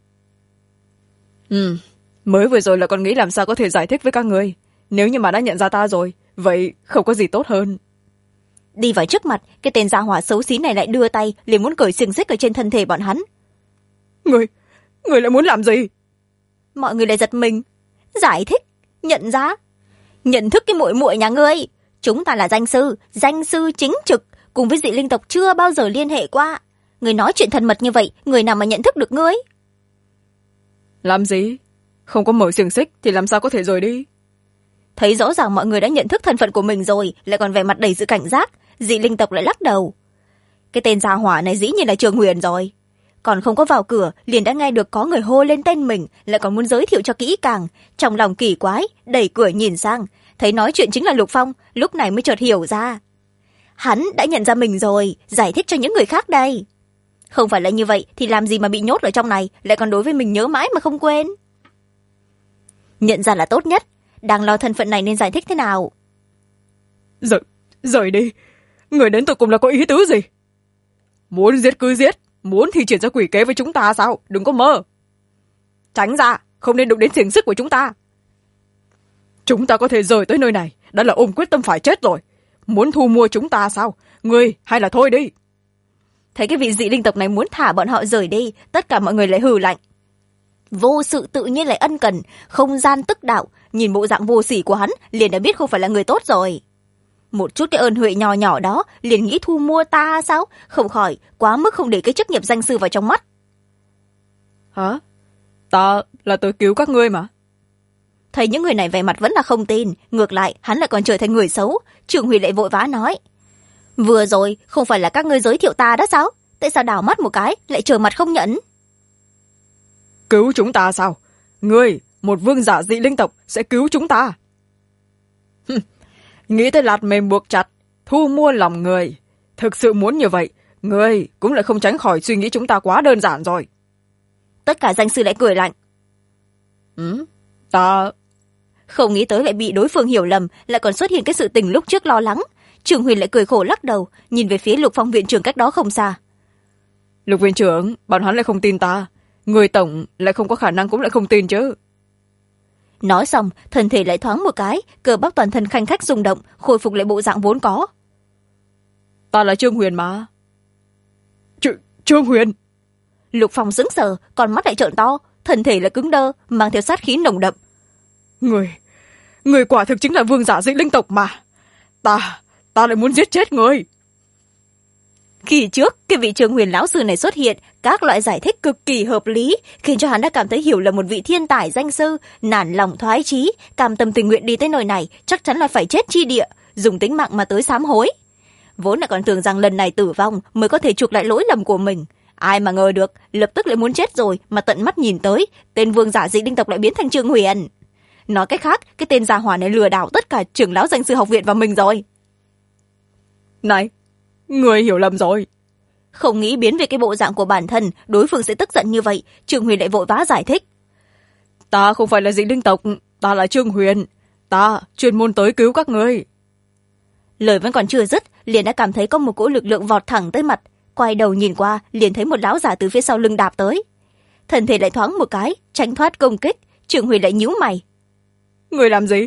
[SPEAKER 2] Mới vừa rồi là con nghĩ làm sao có thể giải thích với các người. Nếu như mà đã nhận ra ta rồi, vậy không có gì tốt hơn.
[SPEAKER 1] Đi vào trước mặt, cái tên gia hỏa xấu xí này lại đưa tay, liền muốn cởi xiềng xích ở trên thân thể bọn hắn.
[SPEAKER 2] Người lại muốn làm gì?
[SPEAKER 1] Mọi người lại giật mình. Giải thích, nhận ra. Nhận thức cái muội muội nhà ngươi. Chúng ta là danh sư chính trực, cùng với dị linh tộc chưa bao giờ liên hệ qua. Người nói chuyện thân mật như vậy, người nào mà nhận thức được ngươi?
[SPEAKER 2] Làm gì? Không có mở xiềng xích thì làm sao có thể rời đi?
[SPEAKER 1] Thấy rõ ràng mọi người đã nhận thức thân phận của mình rồi, lại còn vẻ mặt đầy sự cảnh giác, dị linh tộc lại lắc đầu. Cái tên gia hỏa này dĩ nhiên là Trường Huyền rồi. Còn không có vào cửa, liền đã nghe được có người hô lên tên mình, lại còn muốn giới thiệu cho kỹ càng. Trong lòng kỳ quái, đẩy cửa nhìn sang, thấy nói chuyện chính là Lục Phong, lúc này mới chợt hiểu ra. Hắn đã nhận ra mình rồi, giải thích cho những người khác đây. Không phải là như vậy thì làm gì mà bị nhốt ở trong này, lại còn đối với mình nhớ mãi mà không quên. Nhận ra là tốt nhất, đang lo thân phận này nên giải thích thế nào?
[SPEAKER 2] Rời đi. Người đến tụi cùng là có ý tứ gì? Muốn giết cứ giết, muốn thì triển ra quỷ kế với chúng ta sao? Đừng có mơ. Tránh ra, không nên đụng đến xiềng xích của chúng ta. Chúng ta có thể rời tới nơi này, đã là ôm quyết tâm phải chết rồi. Muốn thu mua chúng ta sao? Ngươi hay là thôi đi.
[SPEAKER 1] Thấy cái vị dị linh tộc này muốn thả bọn họ rời đi, tất cả mọi người lại hừ lạnh. Vô sự tự nhiên lại ân cần, không gian tức đạo, nhìn bộ dạng vô sỉ của hắn liền đã biết không phải là người tốt rồi. Một chút cái ơn huệ nhỏ nhỏ đó liền nghĩ thu mua ta sao? Không khỏi quá mức không để cái chức nghiệp danh sư vào trong mắt.
[SPEAKER 2] Hả? Ta là tới cứu các ngươi mà.
[SPEAKER 1] Thấy những người này vẻ mặt vẫn là không tin, ngược lại hắn lại còn trở thành người xấu. Trường Huy lại vội vã nói, vừa rồi không phải là các ngươi giới thiệu ta đó sao? Tại sao đảo mắt một cái lại trở mặt không nhận?
[SPEAKER 2] Cứu chúng ta sao? Ngươi, một vương giả dị linh tộc sẽ cứu chúng ta? Nghĩ tới lạt mềm buộc chặt, thu mua lòng người. Thực sự muốn như vậy, ngươi cũng lại không tránh khỏi suy nghĩ chúng ta quá đơn giản rồi.
[SPEAKER 1] Tất cả danh sư lại cười lạnh.
[SPEAKER 2] Ta...
[SPEAKER 1] Không nghĩ tới lại bị đối phương hiểu lầm, lại còn xuất hiện cái sự tình lúc trước lo lắng. Trương Huyền lại cười khổ lắc đầu, nhìn về phía Lục Phong viện trưởng cách đó không xa.
[SPEAKER 2] Lục viện trưởng, bọn hắn lại không tin ta. Người tổng lại không có khả năng cũng lại không tin chứ.
[SPEAKER 1] Nói xong, thân thể lại thoáng một cái, cơ bắp toàn thân khanh khách rung động, khôi phục lại bộ dạng vốn có.
[SPEAKER 2] Ta là Trương Huyền mà. Trương Huyền?
[SPEAKER 1] Lục Phong sững sờ, con mắt lại trợn to, thân thể lại cứng đơ, mang theo sát khí nồng đậm.
[SPEAKER 2] Người quả thực chính là vương giả dị linh tộc mà. Ta lại muốn giết chết người.
[SPEAKER 1] Khi trước, cái vị Trương Huyền lão sư này xuất hiện, các loại giải thích cực kỳ hợp lý, khiến cho hắn đã cảm thấy hiểu là một vị thiên tài danh sư, nản lòng thoái chí, cam tâm tình nguyện đi tới nơi này, chắc chắn là phải chết chi địa, dùng tính mạng mà tới sám hối. Vốn là còn tưởng rằng lần này tử vong mới có thể chuộc lại lỗi lầm của mình. Ai mà ngờ được, lập tức lại muốn chết rồi, mà tận mắt nhìn tới, tên vương giả dị linh tộc lại biến thành Trương Huyền. Nói cách khác, cái tên gia hỏa này lừa đảo tất cả trưởng lão danh sư học viện và mình rồi.
[SPEAKER 2] Này, người hiểu lầm rồi.
[SPEAKER 1] Không nghĩ biến về cái bộ dạng của bản thân, đối phương sẽ tức giận như vậy, Trương Huyền lại vội vã giải thích.
[SPEAKER 2] Ta không phải là dị linh tộc, ta là Trương Huyền. Ta chuyên môn tới cứu các ngươi.
[SPEAKER 1] Lời vẫn còn chưa dứt, liền đã cảm thấy có một cỗ lực lượng vọt thẳng tới mặt. Quay đầu nhìn qua, liền thấy một lão giả từ phía sau lưng đạp tới. Thân thể lại thoáng một cái, tránh thoát công kích, Trương Huyền lại nhíu mày.
[SPEAKER 2] Người làm gì?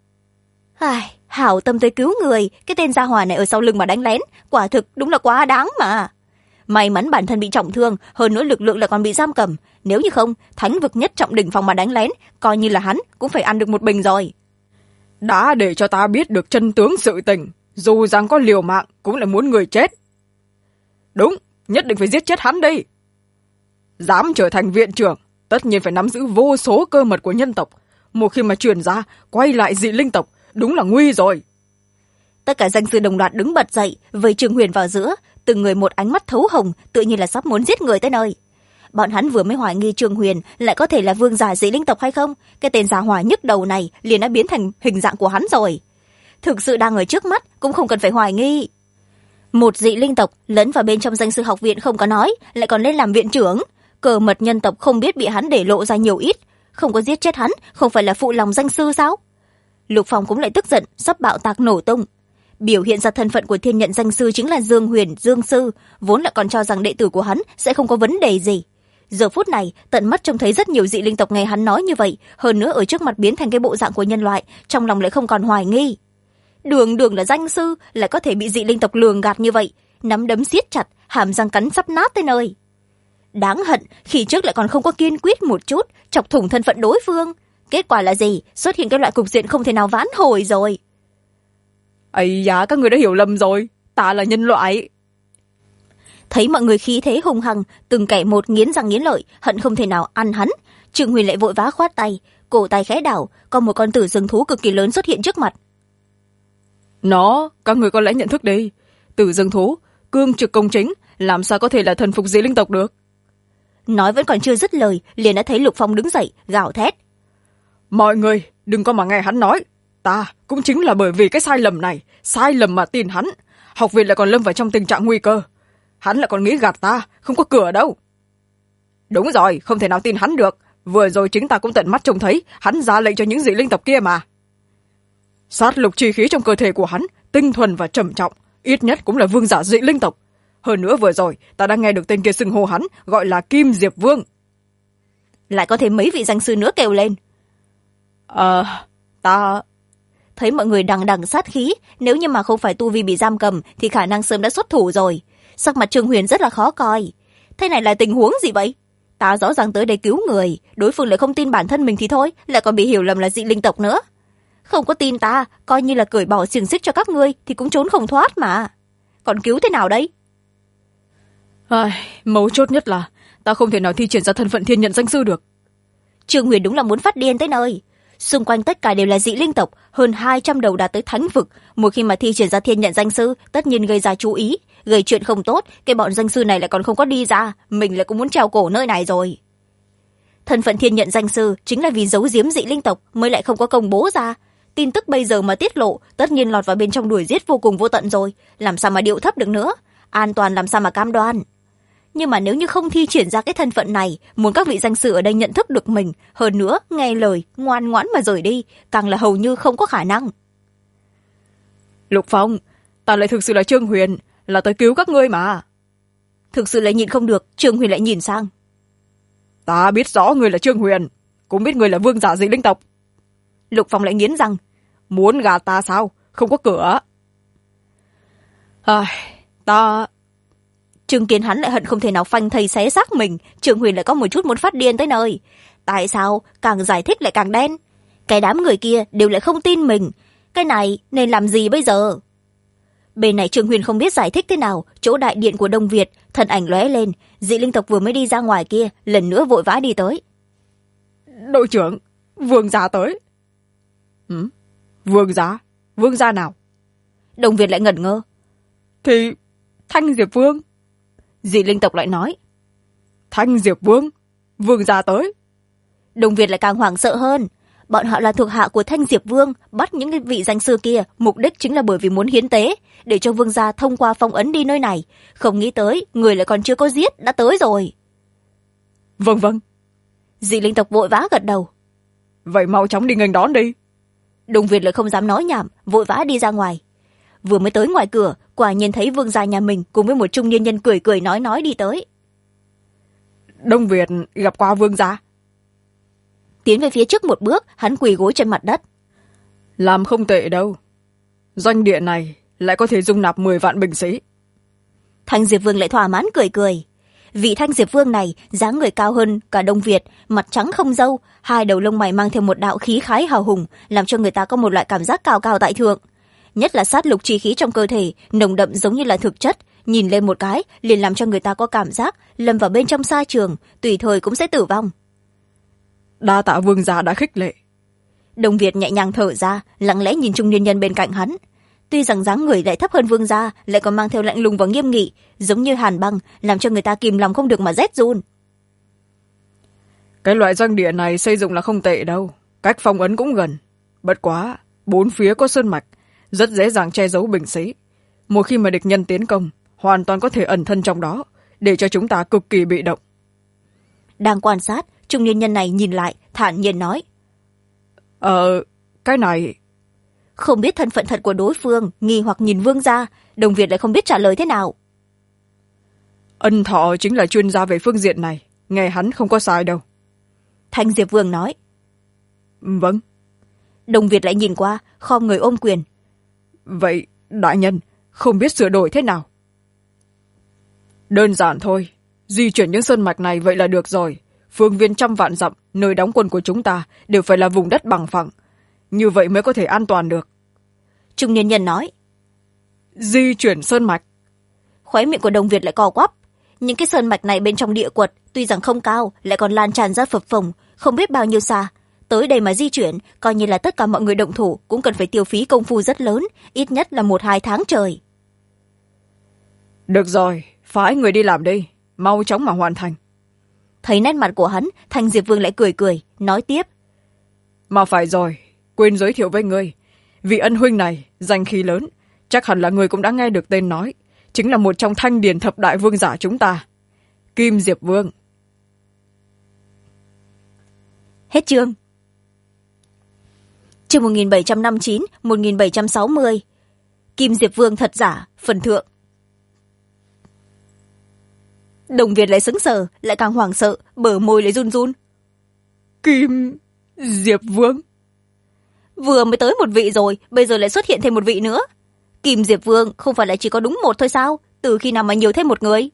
[SPEAKER 1] Hảo tâm tới cứu người, cái tên gia hỏa này ở sau lưng mà đánh lén, quả thực đúng là quá đáng mà. May mắn bản thân bị trọng thương, hơn nữa lực lượng lại còn bị giam cầm. Nếu như không, thánh vực nhất trọng đỉnh phòng mà đánh lén, coi như là hắn cũng phải ăn được một bình rồi.
[SPEAKER 2] Đã để cho ta biết được chân tướng sự tình, dù rằng có liều mạng cũng là muốn người chết. Đúng, nhất định phải giết chết hắn đi. Dám trở thành viện trưởng, tất nhiên phải nắm giữ vô số cơ mật của nhân tộc. Một khi mà truyền ra, quay lại dị linh tộc, đúng là nguy rồi.
[SPEAKER 1] Tất cả danh sư đồng loạt đứng bật dậy, vây Trương Huyền vào giữa, từng người một ánh mắt thấu hồng, tự nhiên là sắp muốn giết người tới nơi. Bọn hắn vừa mới hoài nghi Trương Huyền lại có thể là vương giả dị linh tộc hay không, cái tên gia hỏa nhức đầu này liền đã biến thành hình dạng của hắn rồi. Thực sự đang ở trước mắt, cũng không cần phải hoài nghi. Một dị linh tộc lẫn vào bên trong danh sư học viện không có nói, lại còn lên làm viện trưởng. Cờ mật nhân tộc không biết bị hắn để lộ ra nhiều ít, không có giết chết hắn, không phải là phụ lòng danh sư sao? Lục Phong cũng lại tức giận, sắp bạo tạc nổ tung. Biểu hiện ra thân phận của thiên nhận danh sư chính là Dương Huyền, Dương sư, vốn là còn cho rằng đệ tử của hắn sẽ không có vấn đề gì. Giờ phút này, tận mắt trông thấy rất nhiều dị linh tộc nghe hắn nói như vậy, hơn nữa ở trước mặt biến thành cái bộ dạng của nhân loại, trong lòng lại không còn hoài nghi. Đường đường là danh sư, lại có thể bị dị linh tộc lường gạt như vậy, nắm đấm siết chặt, hàm răng cắn sắp nát tới nơi. Đáng hận, khi trước lại còn không có kiên quyết một chút, chọc thủng thân phận đối phương. Kết quả là gì? Xuất hiện cái loại cục diện không thể nào vãn hồi rồi.
[SPEAKER 2] Ây da, các người đã hiểu lầm rồi, ta là nhân loại.
[SPEAKER 1] Thấy mọi người khí thế hung hăng, từng kẻ một nghiến răng nghiến lợi, hận không thể nào ăn hắn. Trương Huyền lại vội vã khoát tay, cổ tay khẽ đảo, có một con tử rừng thú cực kỳ lớn xuất hiện trước mặt.
[SPEAKER 2] Các người có lẽ nhận thức đi. Tử rừng thú, cương trực công chính, làm sao có thể là thần phục dị linh tộc được?
[SPEAKER 1] Nói vẫn còn chưa dứt lời, liền đã thấy Lục Phong đứng dậy, gào thét.
[SPEAKER 2] Mọi người, đừng có mà nghe hắn nói. Ta cũng chính là bởi vì cái sai lầm này, sai lầm mà tin hắn. Học viện lại còn lâm vào trong tình trạng nguy cơ. Hắn lại còn nghĩ gạt ta, không có cửa đâu. Đúng rồi, không thể nào tin hắn được. Vừa rồi chính ta cũng tận mắt trông thấy, hắn ra lệnh cho những dị linh tộc kia mà. Sát lục chi khí trong cơ thể của hắn, tinh thuần và trầm trọng, ít nhất cũng là vương giả dị linh tộc. Hơn nữa vừa rồi, ta đã nghe được tên kia xưng hô hắn, gọi là Kim Diệp Vương.
[SPEAKER 1] Lại có thêm mấy vị danh sư nữa kêu lên.
[SPEAKER 2] Ta...
[SPEAKER 1] Thấy mọi người đằng đằng sát khí, nếu như mà không phải tu vi bị giam cầm thì khả năng sớm đã xuất thủ rồi. Sắc mặt Trương Huyền rất là khó coi. Thế này là tình huống gì vậy? Ta rõ ràng tới đây cứu người, đối phương lại không tin bản thân mình thì thôi, lại còn bị hiểu lầm là dị linh tộc nữa. Không có tin ta, coi như là cởi bỏ xiềng xích cho các ngươi thì cũng trốn không thoát mà. Còn cứu thế nào đây?
[SPEAKER 2] Mấu chốt nhất là ta không thể nào thi triển ra thân phận thiên nhận danh sư được.
[SPEAKER 1] Trương Huyền đúng là muốn phát điên tới nơi. Xung quanh tất cả đều là dị linh tộc, hơn 200 đầu đạt tới thánh vực. Một khi mà thi triển ra thiên nhận danh sư, tất nhiên gây ra chú ý, gây chuyện không tốt. Cái bọn danh sư này lại còn không có đi ra, mình lại cũng muốn treo cổ nơi này rồi. Thân phận thiên nhận danh sư chính là vì giấu giếm dị linh tộc mới lại không có công bố ra. Tin tức bây giờ mà tiết lộ, tất nhiên lọt vào bên trong đuổi giết vô cùng vô tận rồi. Làm sao mà điệu thấp được nữa? An toàn làm sao mà cam đoan? Nhưng mà nếu như không thi triển ra cái thân phận này, muốn các vị danh sư ở đây nhận thức được mình, hơn nữa nghe lời, ngoan ngoãn mà rời đi, càng là hầu như không có khả năng.
[SPEAKER 2] Lục Phong, ta lại thực sự là Trương Huyền, là tới cứu các ngươi mà.
[SPEAKER 1] Thực sự lại nhìn không được, Trương Huyền lại nhìn sang.
[SPEAKER 2] Ta biết rõ ngươi là Trương Huyền, cũng biết ngươi là vương giả dị linh tộc.
[SPEAKER 1] Lục Phong lại nghiến răng.
[SPEAKER 2] Muốn gạt ta sao? Không có cửa. Ta...
[SPEAKER 1] Chứng kiến hắn lại hận không thể nào phanh thây xé xác mình, Trương Huyền lại có một chút muốn phát điên tới nơi. Tại sao càng giải thích lại càng đen? Cái đám người kia đều lại không tin mình. Cái này nên làm gì bây giờ? Bên này Trương Huyền không biết giải thích thế nào. Chỗ đại điện của Đông Việt, thân ảnh lóe lên, dị linh tộc vừa mới đi ra ngoài kia lần nữa vội vã đi tới.
[SPEAKER 2] Đội trưởng, vương gia tới. Vương gia? Vương gia nào?
[SPEAKER 1] Đông Việt lại ngẩn ngơ.
[SPEAKER 2] Thì Thanh Diệp Vương.
[SPEAKER 1] Dị linh tộc lại nói.
[SPEAKER 2] Thanh Diệp Vương? Vương gia tới.
[SPEAKER 1] Đông Việt lại càng hoảng sợ hơn. Bọn họ là thuộc hạ của Thanh Diệp Vương, bắt những vị danh sư kia, mục đích chính là bởi vì muốn hiến tế, để cho vương gia thông qua phong ấn đi nơi này. Không nghĩ tới, người lại còn chưa có giết, đã tới rồi.
[SPEAKER 2] Vâng vâng.
[SPEAKER 1] Dị linh tộc vội vã gật đầu.
[SPEAKER 2] Vậy mau chóng đi nghênh đón đi.
[SPEAKER 1] Đông Việt lại không dám nói nhảm, vội vã đi ra ngoài. Vừa mới tới ngoài cửa, quả nhiên thấy vương gia nhà mình cùng với một trung niên nhân cười cười nói đi tới.
[SPEAKER 2] Đông Việt gặp qua vương gia.
[SPEAKER 1] Tiến về phía trước một bước, hắn quỳ gối trên mặt đất.
[SPEAKER 2] Làm không tệ đâu. Doanh địa này lại có thể dung nạp 10 vạn binh sĩ.
[SPEAKER 1] Thanh Diệp Vương lại thỏa mãn cười cười. Vị Thanh Diệp Vương này dáng người cao hơn cả Đông Việt, mặt trắng không râu, hai đầu lông mày mang theo một đạo khí khái hào hùng, làm cho người ta có một loại cảm giác cao cao tại thượng. Nhất là sát lục chi khí trong cơ thể nồng đậm giống như là thực chất, nhìn lên một cái liền làm cho người ta có cảm giác lâm vào bên trong sa trường, tùy thời cũng sẽ tử vong.
[SPEAKER 2] Đa tạ vương gia đã khích lệ.
[SPEAKER 1] Đông Việt nhẹ nhàng thở ra, lặng lẽ nhìn trung niên nhân bên cạnh hắn. Tuy rằng dáng người lại thấp hơn vương gia, lại còn mang theo lạnh lùng và nghiêm nghị, giống như hàn băng, làm cho người ta kìm lòng không được mà rét run.
[SPEAKER 2] Cái loại doanh địa này xây dựng là không tệ đâu, cách phong ấn cũng gần. Bất quá, bốn phía có sơn mạch, rất dễ dàng che giấu binh sĩ. Một khi mà địch nhân tiến công, hoàn toàn có thể ẩn thân trong đó, để cho chúng ta cực kỳ bị động.
[SPEAKER 1] Đang quan sát, trung niên nhân này nhìn lại, thản nhiên nói.
[SPEAKER 2] Cái này...
[SPEAKER 1] Không biết thân phận thật của đối phương, nghi hoặc nhìn vương gia, Đồng Việt lại không biết trả lời thế nào.
[SPEAKER 2] Ân Thọ chính là chuyên gia về phương diện này, nghe hắn không có sai đâu.
[SPEAKER 1] Thanh Diệp Vương nói.
[SPEAKER 2] Vâng.
[SPEAKER 1] Đồng Việt lại nhìn qua, khom người ôm quyền.
[SPEAKER 2] Vậy, đại nhân, không biết sửa đổi thế nào? Đơn giản thôi, di chuyển những sơn mạch này vậy là được rồi. Phương viên 100 vạn dặm, nơi đóng quân của chúng ta đều phải là vùng đất bằng phẳng. Như vậy mới có thể an toàn được.
[SPEAKER 1] Trung niên nhân nói.
[SPEAKER 2] Di chuyển sơn mạch.
[SPEAKER 1] Khóe miệng của Đồng Việt lại co quắp. Những cái sơn mạch này bên trong địa quật, tuy rằng không cao, lại còn lan tràn ra phập phồng, không biết bao nhiêu xa. Tới đây mà di chuyển, coi như là tất cả mọi người động thủ cũng cần phải tiêu phí công phu rất lớn, ít nhất là 1-2 tháng trời.
[SPEAKER 2] Được rồi, phái người đi làm đi, mau chóng mà hoàn thành.
[SPEAKER 1] Thấy nét mặt của hắn, Thanh Diệp Vương lại cười cười, nói tiếp.
[SPEAKER 2] Mà phải rồi, quên giới thiệu với ngươi. Vị ân huynh này, danh khí lớn, chắc hẳn là người cũng đã nghe được tên nói. Chính là một trong Thanh Điền thập đại vương giả chúng ta. Kim Diệp Vương.
[SPEAKER 1] Hết chương. Chương 1759-1760. Kim Diệp Vương thật giả, phần thượng. Đồng Việt lại sững sờ, lại càng hoảng sợ, bờ môi lại run run.
[SPEAKER 2] Kim Diệp Vương?
[SPEAKER 1] Vừa mới tới một vị rồi, bây giờ lại xuất hiện thêm một vị nữa. Kim Diệp Vương không phải là chỉ có đúng một thôi sao? Từ khi nào mà nhiều thêm một người?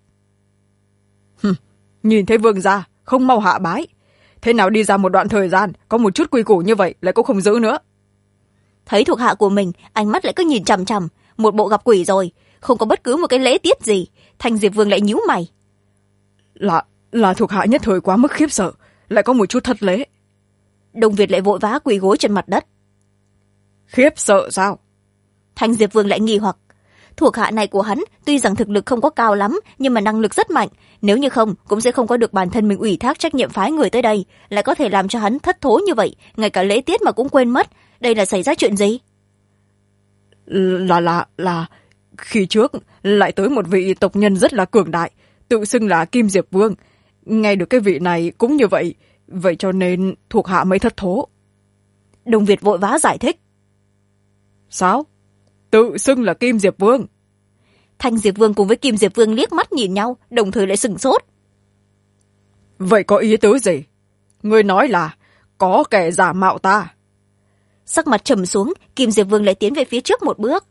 [SPEAKER 2] Nhìn thấy vương gia, không mau hạ bái. Thế nào đi ra một đoạn thời gian, có một chút quy củ như vậy lại cũng không giữ nữa.
[SPEAKER 1] Thấy thuộc hạ của mình, ánh mắt lại cứ nhìn chằm chằm, một bộ gặp quỷ rồi, không có bất cứ một cái lễ tiết gì. Thanh Diệp Vương lại nhíu mày.
[SPEAKER 2] Là thuộc hạ nhất thời quá mức khiếp sợ, lại có một chút thất lễ.
[SPEAKER 1] Đông Việt lại vội vã quỳ gối trên mặt đất.
[SPEAKER 2] Khiếp sợ sao?
[SPEAKER 1] Thanh Diệp Vương lại nghi hoặc. Thuộc hạ này của hắn tuy rằng thực lực không có cao lắm, nhưng mà năng lực rất mạnh. Nếu như không, cũng sẽ không có được bản thân mình ủy thác trách nhiệm phái người tới đây, lại có thể làm cho hắn thất thố như vậy, ngay cả lễ tiết mà cũng quên mất. Đây là xảy ra chuyện gì?
[SPEAKER 2] Là khi trước lại tới một vị tộc nhân rất là cường đại, tự xưng là Kim Diệp Vương. Nghe được cái vị này cũng như vậy, vậy cho nên thuộc hạ mới thất thố.
[SPEAKER 1] Đồng Việt vội vã giải thích.
[SPEAKER 2] Sao? tự xưng là Kim Diệp Vương.
[SPEAKER 1] Thanh Diệp Vương cùng với Kim Diệp Vương liếc mắt nhìn nhau, đồng thời lại sửng sốt.
[SPEAKER 2] Vậy có ý tứ gì? Ngươi nói là có kẻ giả mạo ta.
[SPEAKER 1] Sắc mặt trầm xuống, Kim Diệp Vương lại tiến về phía trước một bước.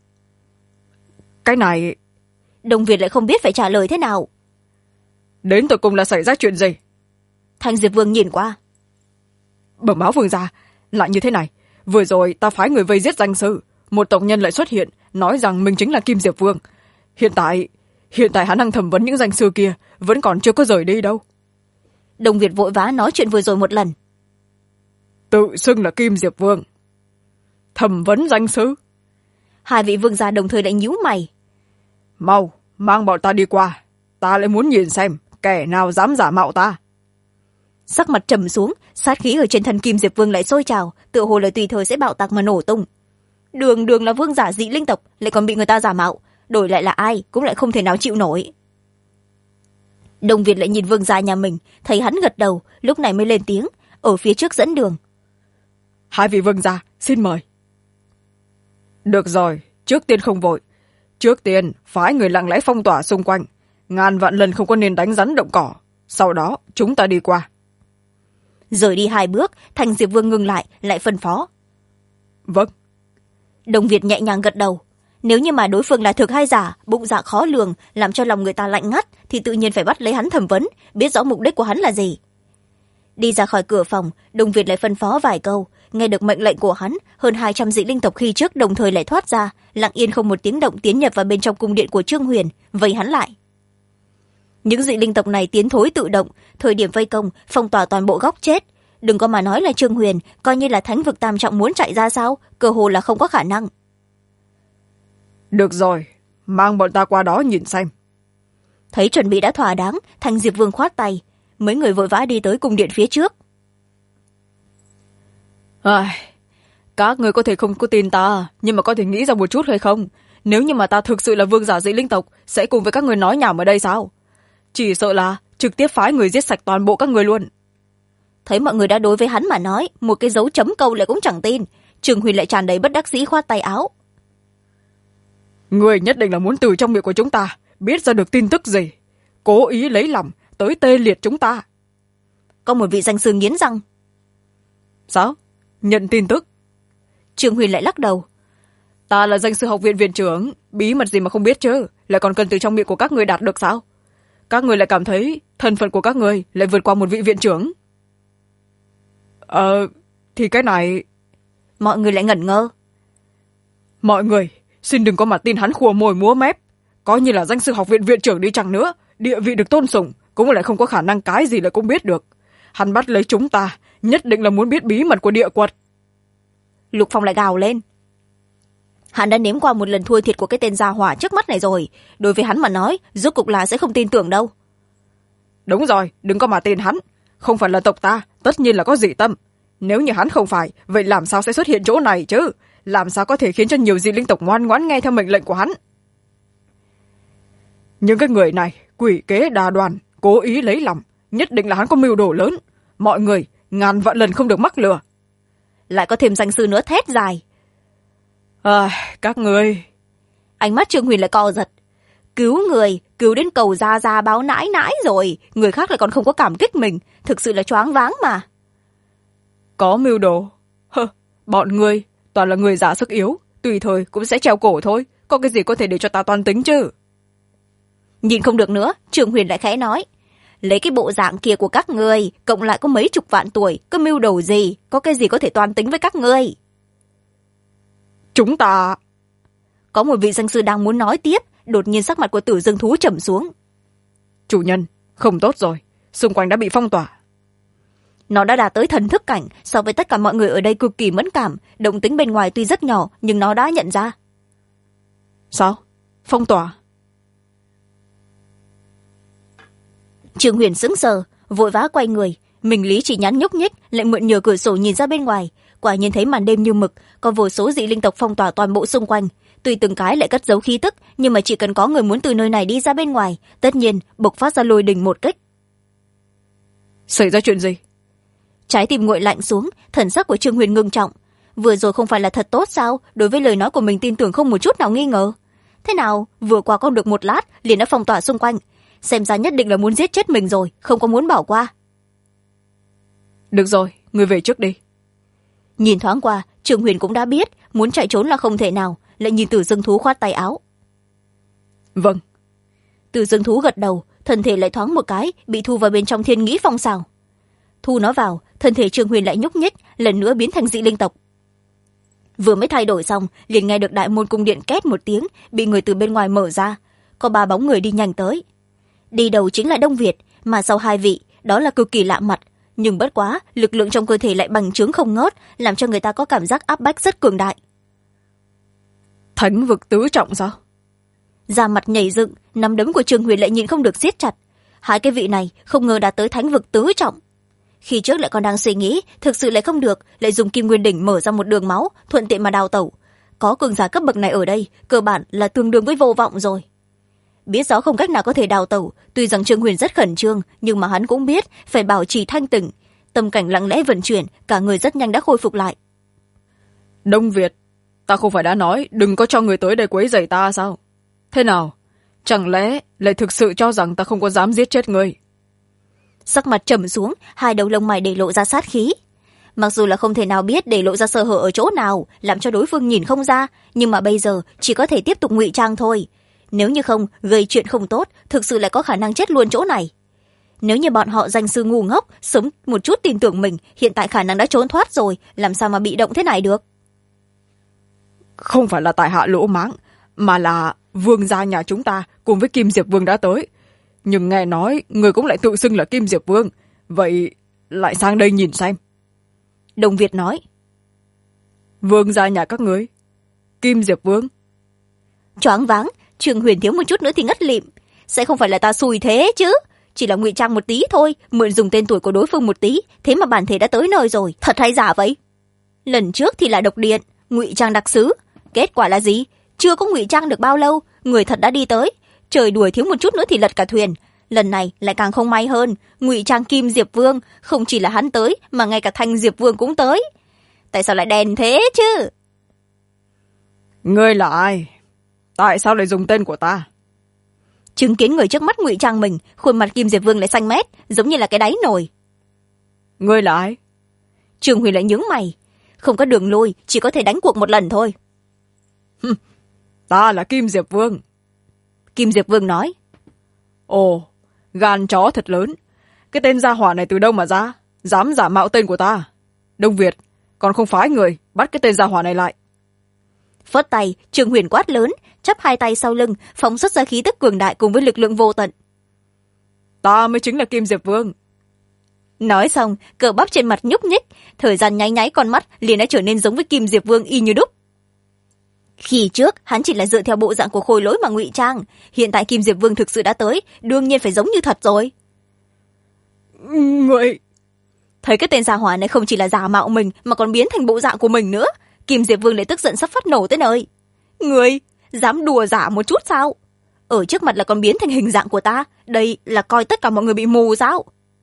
[SPEAKER 2] Cái này...
[SPEAKER 1] Đông Việt lại không biết phải trả lời thế nào.
[SPEAKER 2] Đến tột cùng là xảy ra chuyện gì?
[SPEAKER 1] Thanh Diệp Vương nhìn qua.
[SPEAKER 2] Bẩm báo vương gia, lại như thế này. Vừa rồi ta phái người vây giết danh sư, một tộc nhân lại xuất hiện, nói rằng mình chính là Kim Diệp Vương. Hiện tại hắn đang thẩm vấn những danh sư kia, vẫn còn chưa có rời đi đâu.
[SPEAKER 1] Đông Việt vội vã nói chuyện vừa rồi một lần.
[SPEAKER 2] Tự xưng là Kim Diệp Vương, thẩm vấn danh sư.
[SPEAKER 1] Hai vị vương gia đồng thời lại nhíu mày.
[SPEAKER 2] Mau mang bọn ta đi qua, ta lại muốn nhìn xem kẻ nào dám giả mạo ta.
[SPEAKER 1] Sắc mặt trầm xuống, sát khí ở trên thân Kim Diệp Vương lại sôi trào, tựa hồ là tùy thời sẽ bạo tạc mà nổ tung. Đường đường là vương giả dị linh tộc, lại còn bị người ta giả mạo, đổi lại là ai cũng lại không thể nào chịu nổi. Đông Việt lại nhìn vương gia nhà mình, thấy hắn gật đầu, lúc này mới lên tiếng, ở phía trước dẫn đường.
[SPEAKER 2] Hai vị vương gia, xin mời. Được rồi, trước tiên không vội. Trước tiên phái người lặng lẽ phong tỏa xung quanh, ngàn vạn lần không có nên đánh rắn động cỏ, sau đó chúng ta đi qua.
[SPEAKER 1] Rời đi 2 bước, Thanh Diệp Vương ngừng lại phân phó.
[SPEAKER 2] Vâng.
[SPEAKER 1] Đông Việt nhẹ nhàng gật đầu. Nếu như mà đối phương là thực hay giả, bụng dạ khó lường, làm cho lòng người ta lạnh ngắt, thì tự nhiên phải bắt lấy hắn thẩm vấn, biết rõ mục đích của hắn là gì. Đi ra khỏi cửa phòng, Đông Việt lại phân phó vài câu. Nghe được mệnh lệnh của hắn, hơn 200 dị linh tộc khi trước đồng thời lại thoát ra, lặng yên không một tiếng động tiến nhập vào bên trong cung điện của Trương Huyền, vây hắn lại. Những dị linh tộc này tiến thối tự động, thời điểm vây công phong tỏa toàn bộ góc chết. Đừng có mà nói là Trương Huyền, coi như là thánh vực tam trọng muốn chạy ra sao, cơ hồ là không có khả năng.
[SPEAKER 2] Được rồi, mang bọn ta qua đó nhìn xem.
[SPEAKER 1] Thấy chuẩn bị đã thỏa đáng, Thanh Diệp Vương khoát tay, mấy người vội vã đi tới cung điện phía trước.
[SPEAKER 2] Các người có thể không có tin ta, nhưng mà có thể nghĩ ra một chút hay không? Nếu như mà ta thực sự là vương giả dị linh tộc, sẽ cùng với các người nói nhảm ở đây sao? Chỉ sợ là trực tiếp phái người giết sạch toàn bộ các người luôn.
[SPEAKER 1] Thấy mọi người đã đối với hắn mà nói, một cái dấu chấm câu lại cũng chẳng tin. Trương Huyền lại tràn đầy bất đắc dĩ khoát tay áo.
[SPEAKER 2] Người nhất định là muốn từ trong miệng của chúng ta biết ra được tin tức gì, cố ý lấy lòng tới tê liệt chúng ta.
[SPEAKER 1] Có một vị danh sư nghiến răng.
[SPEAKER 2] Sao? Nhận tin tức?
[SPEAKER 1] Trương Huyền lại lắc đầu.
[SPEAKER 2] Ta là danh sư học viện viện trưởng, bí mật gì mà không biết chứ, lại còn cần từ trong miệng của các người đạt được sao? Các người lại cảm thấy thân phận của các người lại vượt qua một vị viện trưởng? Thì cái này...
[SPEAKER 1] Mọi người lại ngẩn ngơ.
[SPEAKER 2] Mọi người xin đừng có mà tin hắn khua môi múa mép. Coi như là danh sư học viện viện trưởng đi chăng nữa, địa vị được tôn sùng, cũng lại không có khả năng cái gì là cũng biết được. Hắn bắt lấy chúng ta, nhất định là muốn biết bí mật của địa quật.
[SPEAKER 1] Lục Phong lại gào lên. Hắn đã nếm qua một lần thua thiệt của cái tên gia hỏa trước mắt này rồi, đối với hắn mà nói, rốt cục là sẽ không tin tưởng đâu.
[SPEAKER 2] Đúng rồi, đừng có mà tin hắn. Không phải là tộc ta, tất nhiên là có dị tâm. Nếu như hắn không phải, vậy làm sao sẽ xuất hiện chỗ này chứ? Làm sao có thể khiến cho nhiều dị linh tộc ngoan ngoãn nghe theo mệnh lệnh của hắn? Nhưng cái người này, quỷ kế đa đoan, cố ý lấy lòng, nhất định là hắn có mưu đồ lớn. Mọi người, ngàn vạn lần không được mắc lừa.
[SPEAKER 1] Lại có thêm danh sư nữa thét dài.
[SPEAKER 2] Các người...
[SPEAKER 1] Ánh mắt Trương Huyền lại co giật. Cứu người, cứu đến cầu ra báo nãi nãi rồi, người khác lại còn không có cảm kích mình, thực sự là choáng váng mà.
[SPEAKER 2] Có mưu đồ? Bọn người toàn là người giả sức yếu, tùy thời cũng sẽ treo cổ thôi, có cái gì có thể để cho ta toan tính chứ?
[SPEAKER 1] Nhìn không được nữa, Trương Huyền lại khẽ nói. Lấy cái bộ dạng kia của các ngươi, cộng lại có mấy chục vạn tuổi, có mưu đồ gì, có cái gì có thể toan tính với các ngươi?
[SPEAKER 2] Chúng ta...
[SPEAKER 1] Có một vị danh sư đang muốn nói tiếp, đột nhiên sắc mặt của Tử Dương thú trầm xuống.
[SPEAKER 2] Chủ nhân, không tốt rồi, xung quanh đã bị phong tỏa.
[SPEAKER 1] Nó đã đạt tới thần thức cảnh, so với tất cả mọi người ở đây cực kỳ mẫn cảm, động tĩnh bên ngoài tuy rất nhỏ, nhưng nó đã nhận ra.
[SPEAKER 2] Sao? Phong tỏa?
[SPEAKER 1] Trương Huyền sững sờ, vội vã quay người, mình lý chỉ nhắn nhúc nhích, lại mượn nhờ cửa sổ nhìn ra bên ngoài, quả nhiên thấy màn đêm như mực, có vô số dị linh tộc phong tỏa toàn bộ xung quanh. Tuy từng cái lại cất giấu khí tức, nhưng mà chỉ cần có người muốn từ nơi này đi ra bên ngoài, tất nhiên bộc phát ra lôi đình một kích.
[SPEAKER 2] Xảy ra chuyện gì?
[SPEAKER 1] Trái tim nguội lạnh xuống, thần sắc của Trương Huyền ngưng trọng. vừa rồi không phải là thật tốt sao? Đối với lời nói của mình tin tưởng không một chút nào nghi ngờ. Thế nào, vừa qua con được một lát liền đã phong tỏa xung quanh, xem ra nhất định là muốn giết chết mình rồi, không có muốn bỏ qua.
[SPEAKER 2] Được rồi, người về trước đi.
[SPEAKER 1] Nhìn thoáng qua, Trường Huyền cũng đã biết muốn chạy trốn là không thể nào, lại nhìn Tử Dương Thú khoát tay áo.
[SPEAKER 2] Vâng.
[SPEAKER 1] Tử Dương Thú gật đầu, thân thể lại thoáng một cái bị thu vào bên trong Thiên Nghĩ Phong xào. Thu nó vào, thân thể Trường Huyền lại nhúc nhích, lần nữa biến thành dị linh tộc. Vừa mới thay đổi xong, liền nghe được đại môn cung điện két một tiếng, bị người từ bên ngoài mở ra. Có 3 bóng người đi nhanh tới. Đi đầu chính là Đông Việt, mà sau 2 vị, đó là cực kỳ lạ mặt. Nhưng bất quá, lực lượng trong cơ thể lại bành trướng không ngớt, làm cho người ta có cảm giác áp bách rất cường đại.
[SPEAKER 2] Thánh vực tứ trọng sao?
[SPEAKER 1] Da mặt nhảy dựng, nắm đấm của Trường Huyền lại nhịn không được siết chặt. 2 cái vị này không ngờ đã tới thánh vực tứ trọng. Khi trước lại còn đang suy nghĩ, thực sự lại không được, lại dùng Kim Nguyên Đỉnh mở ra một đường máu, thuận tiện mà đào tẩu. Có cường giả cấp bậc này ở đây, cơ bản là tương đương với vô vọng rồi. Biết rõ không cách nào có thể đào tẩu, tuy rằng Trường Huyền rất khẩn trương, nhưng mà hắn cũng biết phải bảo trì thanh tỉnh, tâm cảnh lặng lẽ vận chuyển, cả người rất nhanh đã khôi phục lại.
[SPEAKER 2] Đông Việt, ta không phải đã nói đừng có cho người tới đây quấy rầy ta sao? Thế nào, chẳng lẽ lại thực sự cho rằng ta không có dám giết chết ngươi?
[SPEAKER 1] Sắc mặt trầm xuống, 2 đầu lông mày để lộ ra sát khí. Mặc dù là không thể nào biết để lộ ra sơ hở ở chỗ nào, làm cho đối phương nhìn không ra, nhưng mà bây giờ chỉ có thể tiếp tục ngụy trang thôi. Nếu như không, gây chuyện không tốt, thực sự lại có khả năng chết luôn chỗ này. Nếu như bọn họ danh sư ngu ngốc, sớm một chút tin tưởng mình, hiện tại khả năng đã trốn thoát rồi, làm sao mà bị động thế này được?
[SPEAKER 2] Không phải là tại hạ lỗ mãng, mà là vương gia nhà chúng ta cùng với Kim Diệp Vương đã tới. Nhưng nghe nói người cũng lại tự xưng là Kim Diệp Vương, vậy lại sang đây nhìn xem.
[SPEAKER 1] Đồng Việt nói.
[SPEAKER 2] Vương gia nhà các ngươi, Kim Diệp Vương.
[SPEAKER 1] Choáng váng, Trường Huyền thiếu một chút nữa thì ngất lịm. Sẽ không phải là ta xui thế chứ? Chỉ là ngụy trang một tí thôi, mượn dùng tên tuổi của đối phương một tí, thế mà bản thể đã tới nơi rồi, thật hay giả vậy? Lần trước thì là độc điện, ngụy trang đặc sứ, kết quả là gì? Chưa có ngụy trang được bao lâu, người thật đã đi tới. Trời đuổi thiếu một chút nữa thì lật cả thuyền. Lần này lại càng không may hơn, ngụy trang Kim Diệp Vương, không chỉ là hắn tới mà ngay cả Thanh Diệp Vương cũng tới. Tại sao lại đèn thế chứ?
[SPEAKER 2] Ngươi là ai? Tại sao lại dùng tên của ta?
[SPEAKER 1] Chứng kiến người trước mắt ngụy trang mình, khuôn mặt Kim Diệp Vương lại xanh mét, giống như là cái đáy nồi.
[SPEAKER 2] Ngươi là ai?
[SPEAKER 1] Trường Huyền lại nhướng mày. Không có đường lui, chỉ có thể đánh cuộc một lần thôi.
[SPEAKER 2] Ta là Kim Diệp Vương.
[SPEAKER 1] Kim Diệp Vương nói.
[SPEAKER 2] Ồ, gan chó thật lớn. Cái tên gia hỏa này từ đâu mà ra? Dám giả mạo tên của ta. Đông Việt, còn không phái người bắt cái tên gia hỏa này lại.
[SPEAKER 1] Phớt tay, Trường Huyền quát lớn, chắp 2 tay sau lưng, phóng xuất ra khí tức cường đại cùng với lực lượng vô tận.
[SPEAKER 2] Ta mới chính là Kim Diệp Vương.
[SPEAKER 1] Nói xong, cơ bắp trên mặt nhúc nhích, thời gian nháy nháy con mắt liền đã trở nên giống với Kim Diệp Vương y như đúc. Khi trước, hắn chỉ là dựa theo bộ dạng của Khôi Lỗi mà ngụy trang, hiện tại Kim Diệp Vương thực sự đã tới, đương nhiên phải giống như thật rồi.
[SPEAKER 2] Người...
[SPEAKER 1] Thấy cái tên gia hỏa này không chỉ là giả mạo mình mà còn biến thành bộ dạng của mình nữa, Kim Diệp Vương lại tức giận sắp phát nổ tới nơi. Người, dám đùa giả một chút sao? Ở trước mặt là còn biến thành hình dạng của ta, đây là coi tất cả mọi người bị mù sao?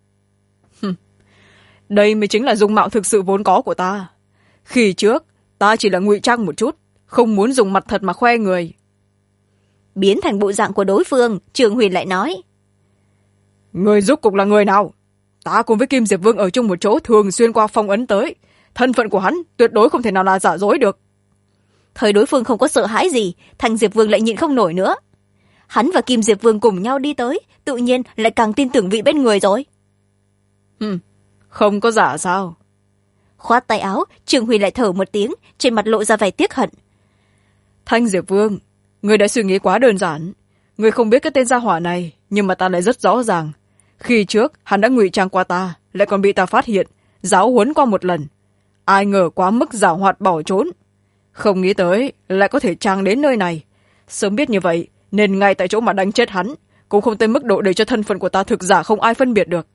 [SPEAKER 2] Đây mới chính là dung mạo thực sự vốn có của ta. Khi trước, ta chỉ là ngụy trang một chút, không muốn dùng mặt thật mà khoe người.
[SPEAKER 1] Biến thành bộ dạng của đối phương, Trường Huyền lại nói.
[SPEAKER 2] Người rốt cuộc là người nào? Ta cùng với Kim Diệp Vương ở chung một chỗ thường xuyên qua phong ấn tới. Thân phận của hắn tuyệt đối không thể nào là giả dối được.
[SPEAKER 1] Thời đối phương không có sợ hãi gì, Thanh Diệp Vương lại nhịn không nổi nữa. Hắn và Kim Diệp Vương cùng nhau đi tới, tự nhiên lại càng tin tưởng vị bên người rồi.
[SPEAKER 2] Không có giả sao?
[SPEAKER 1] Khoát tay áo, Trường Huyền lại thở một tiếng, trên mặt lộ ra vẻ tiếc hận.
[SPEAKER 2] Thanh Diệp Vương, người đã suy nghĩ quá đơn giản. Người không biết cái tên gia hỏa này, nhưng mà ta lại rất rõ ràng. Khi trước, hắn đã ngụy trang qua ta, lại còn bị ta phát hiện, giáo huấn qua một lần. Ai ngờ quá mức giảo hoạt bỏ trốn. Không nghĩ tới, lại có thể trang đến nơi này. Sớm biết như vậy, nên ngay tại chỗ mà đánh chết hắn, cũng không tới mức độ để cho thân phận của ta thực giả không ai phân biệt được.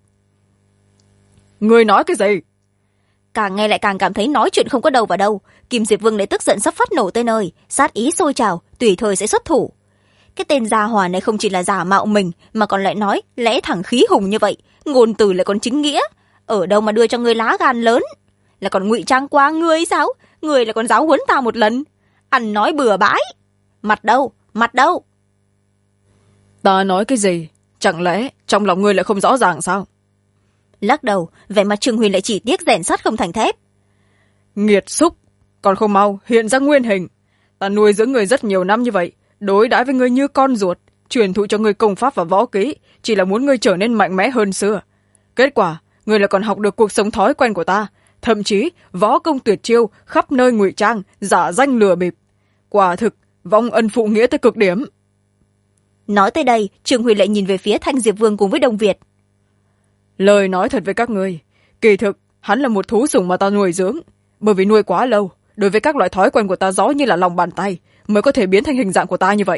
[SPEAKER 2] Người nói cái gì?
[SPEAKER 1] Càng nghe lại càng cảm thấy nói chuyện không có đâu vào đâu. Kim Diệp Vương lại tức giận sắp phát nổ tới nơi, sát ý sôi trào, tùy thời sẽ xuất thủ. Cái tên gia hỏa này không chỉ là giả mạo mình, mà còn lại nói lẽ thẳng khí hùng như vậy, ngôn từ lại còn chính nghĩa. Ở đâu mà đưa cho người lá gan lớn? là còn ngụy trang qua người sao? Người là còn giáo huấn ta một lần. Ăn nói bừa bãi. Mặt đâu? Mặt đâu?
[SPEAKER 2] Ta nói cái gì? Chẳng lẽ trong lòng ngươi lại không rõ ràng sao?
[SPEAKER 1] Lắc đầu, vẻ mặt Trương Huy lại chỉ tiếc rèn sắt không thành thép.
[SPEAKER 2] Nghiệt xúc, còn không mau hiện ra nguyên hình. Ta nuôi dưỡng người rất nhiều năm như vậy, đối đãi với ngươi như con ruột, truyền thụ cho ngươi công pháp và võ kỹ, chỉ là muốn ngươi trở nên mạnh mẽ hơn xưa. Kết quả, ngươi lại còn học được cuộc sống thói quen của ta, thậm chí võ công tuyệt chiêu, khắp nơi ngụy trang, giả danh lừa bịp. Quả thực, vong ân phụ nghĩa tới cực điểm.
[SPEAKER 1] Nói tới đây, Trương Huy lại nhìn về phía Thanh Diệp Vương cùng với Đông Việt.
[SPEAKER 2] Lời nói thật với các ngươi, kỳ thực, hắn là một thú sủng mà ta nuôi dưỡng. Bởi vì nuôi quá lâu, đối với các loại thói quen của ta rõ như là lòng bàn tay, mới có thể biến thành hình dạng của ta như vậy.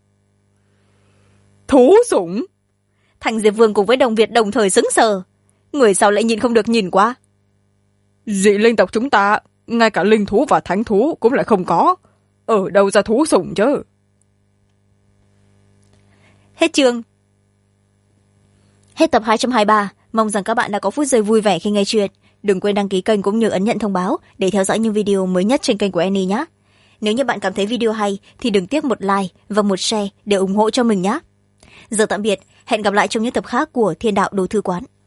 [SPEAKER 2] Thú sủng?
[SPEAKER 1] Thanh Diệp Vương cùng với Đông Việt đồng thời sững sờ. Người sao lại nhìn không được nhìn qua?
[SPEAKER 2] Dị linh tộc chúng ta, ngay cả linh thú và thánh thú cũng lại không có. Ở đâu ra thú sủng chứ?
[SPEAKER 1] Hết chương. Hết tập 223. Mong rằng các bạn đã có phút giây vui vẻ khi nghe chuyện. Đừng quên đăng ký kênh cũng như ấn nhận thông báo để theo dõi những video mới nhất trên kênh của Annie nhé. Nếu như bạn cảm thấy video hay thì đừng tiếc một like và một share để ủng hộ cho mình nhé. Giờ tạm biệt, hẹn gặp lại trong những tập khác của Thiên Đạo Đồ Thư Quán.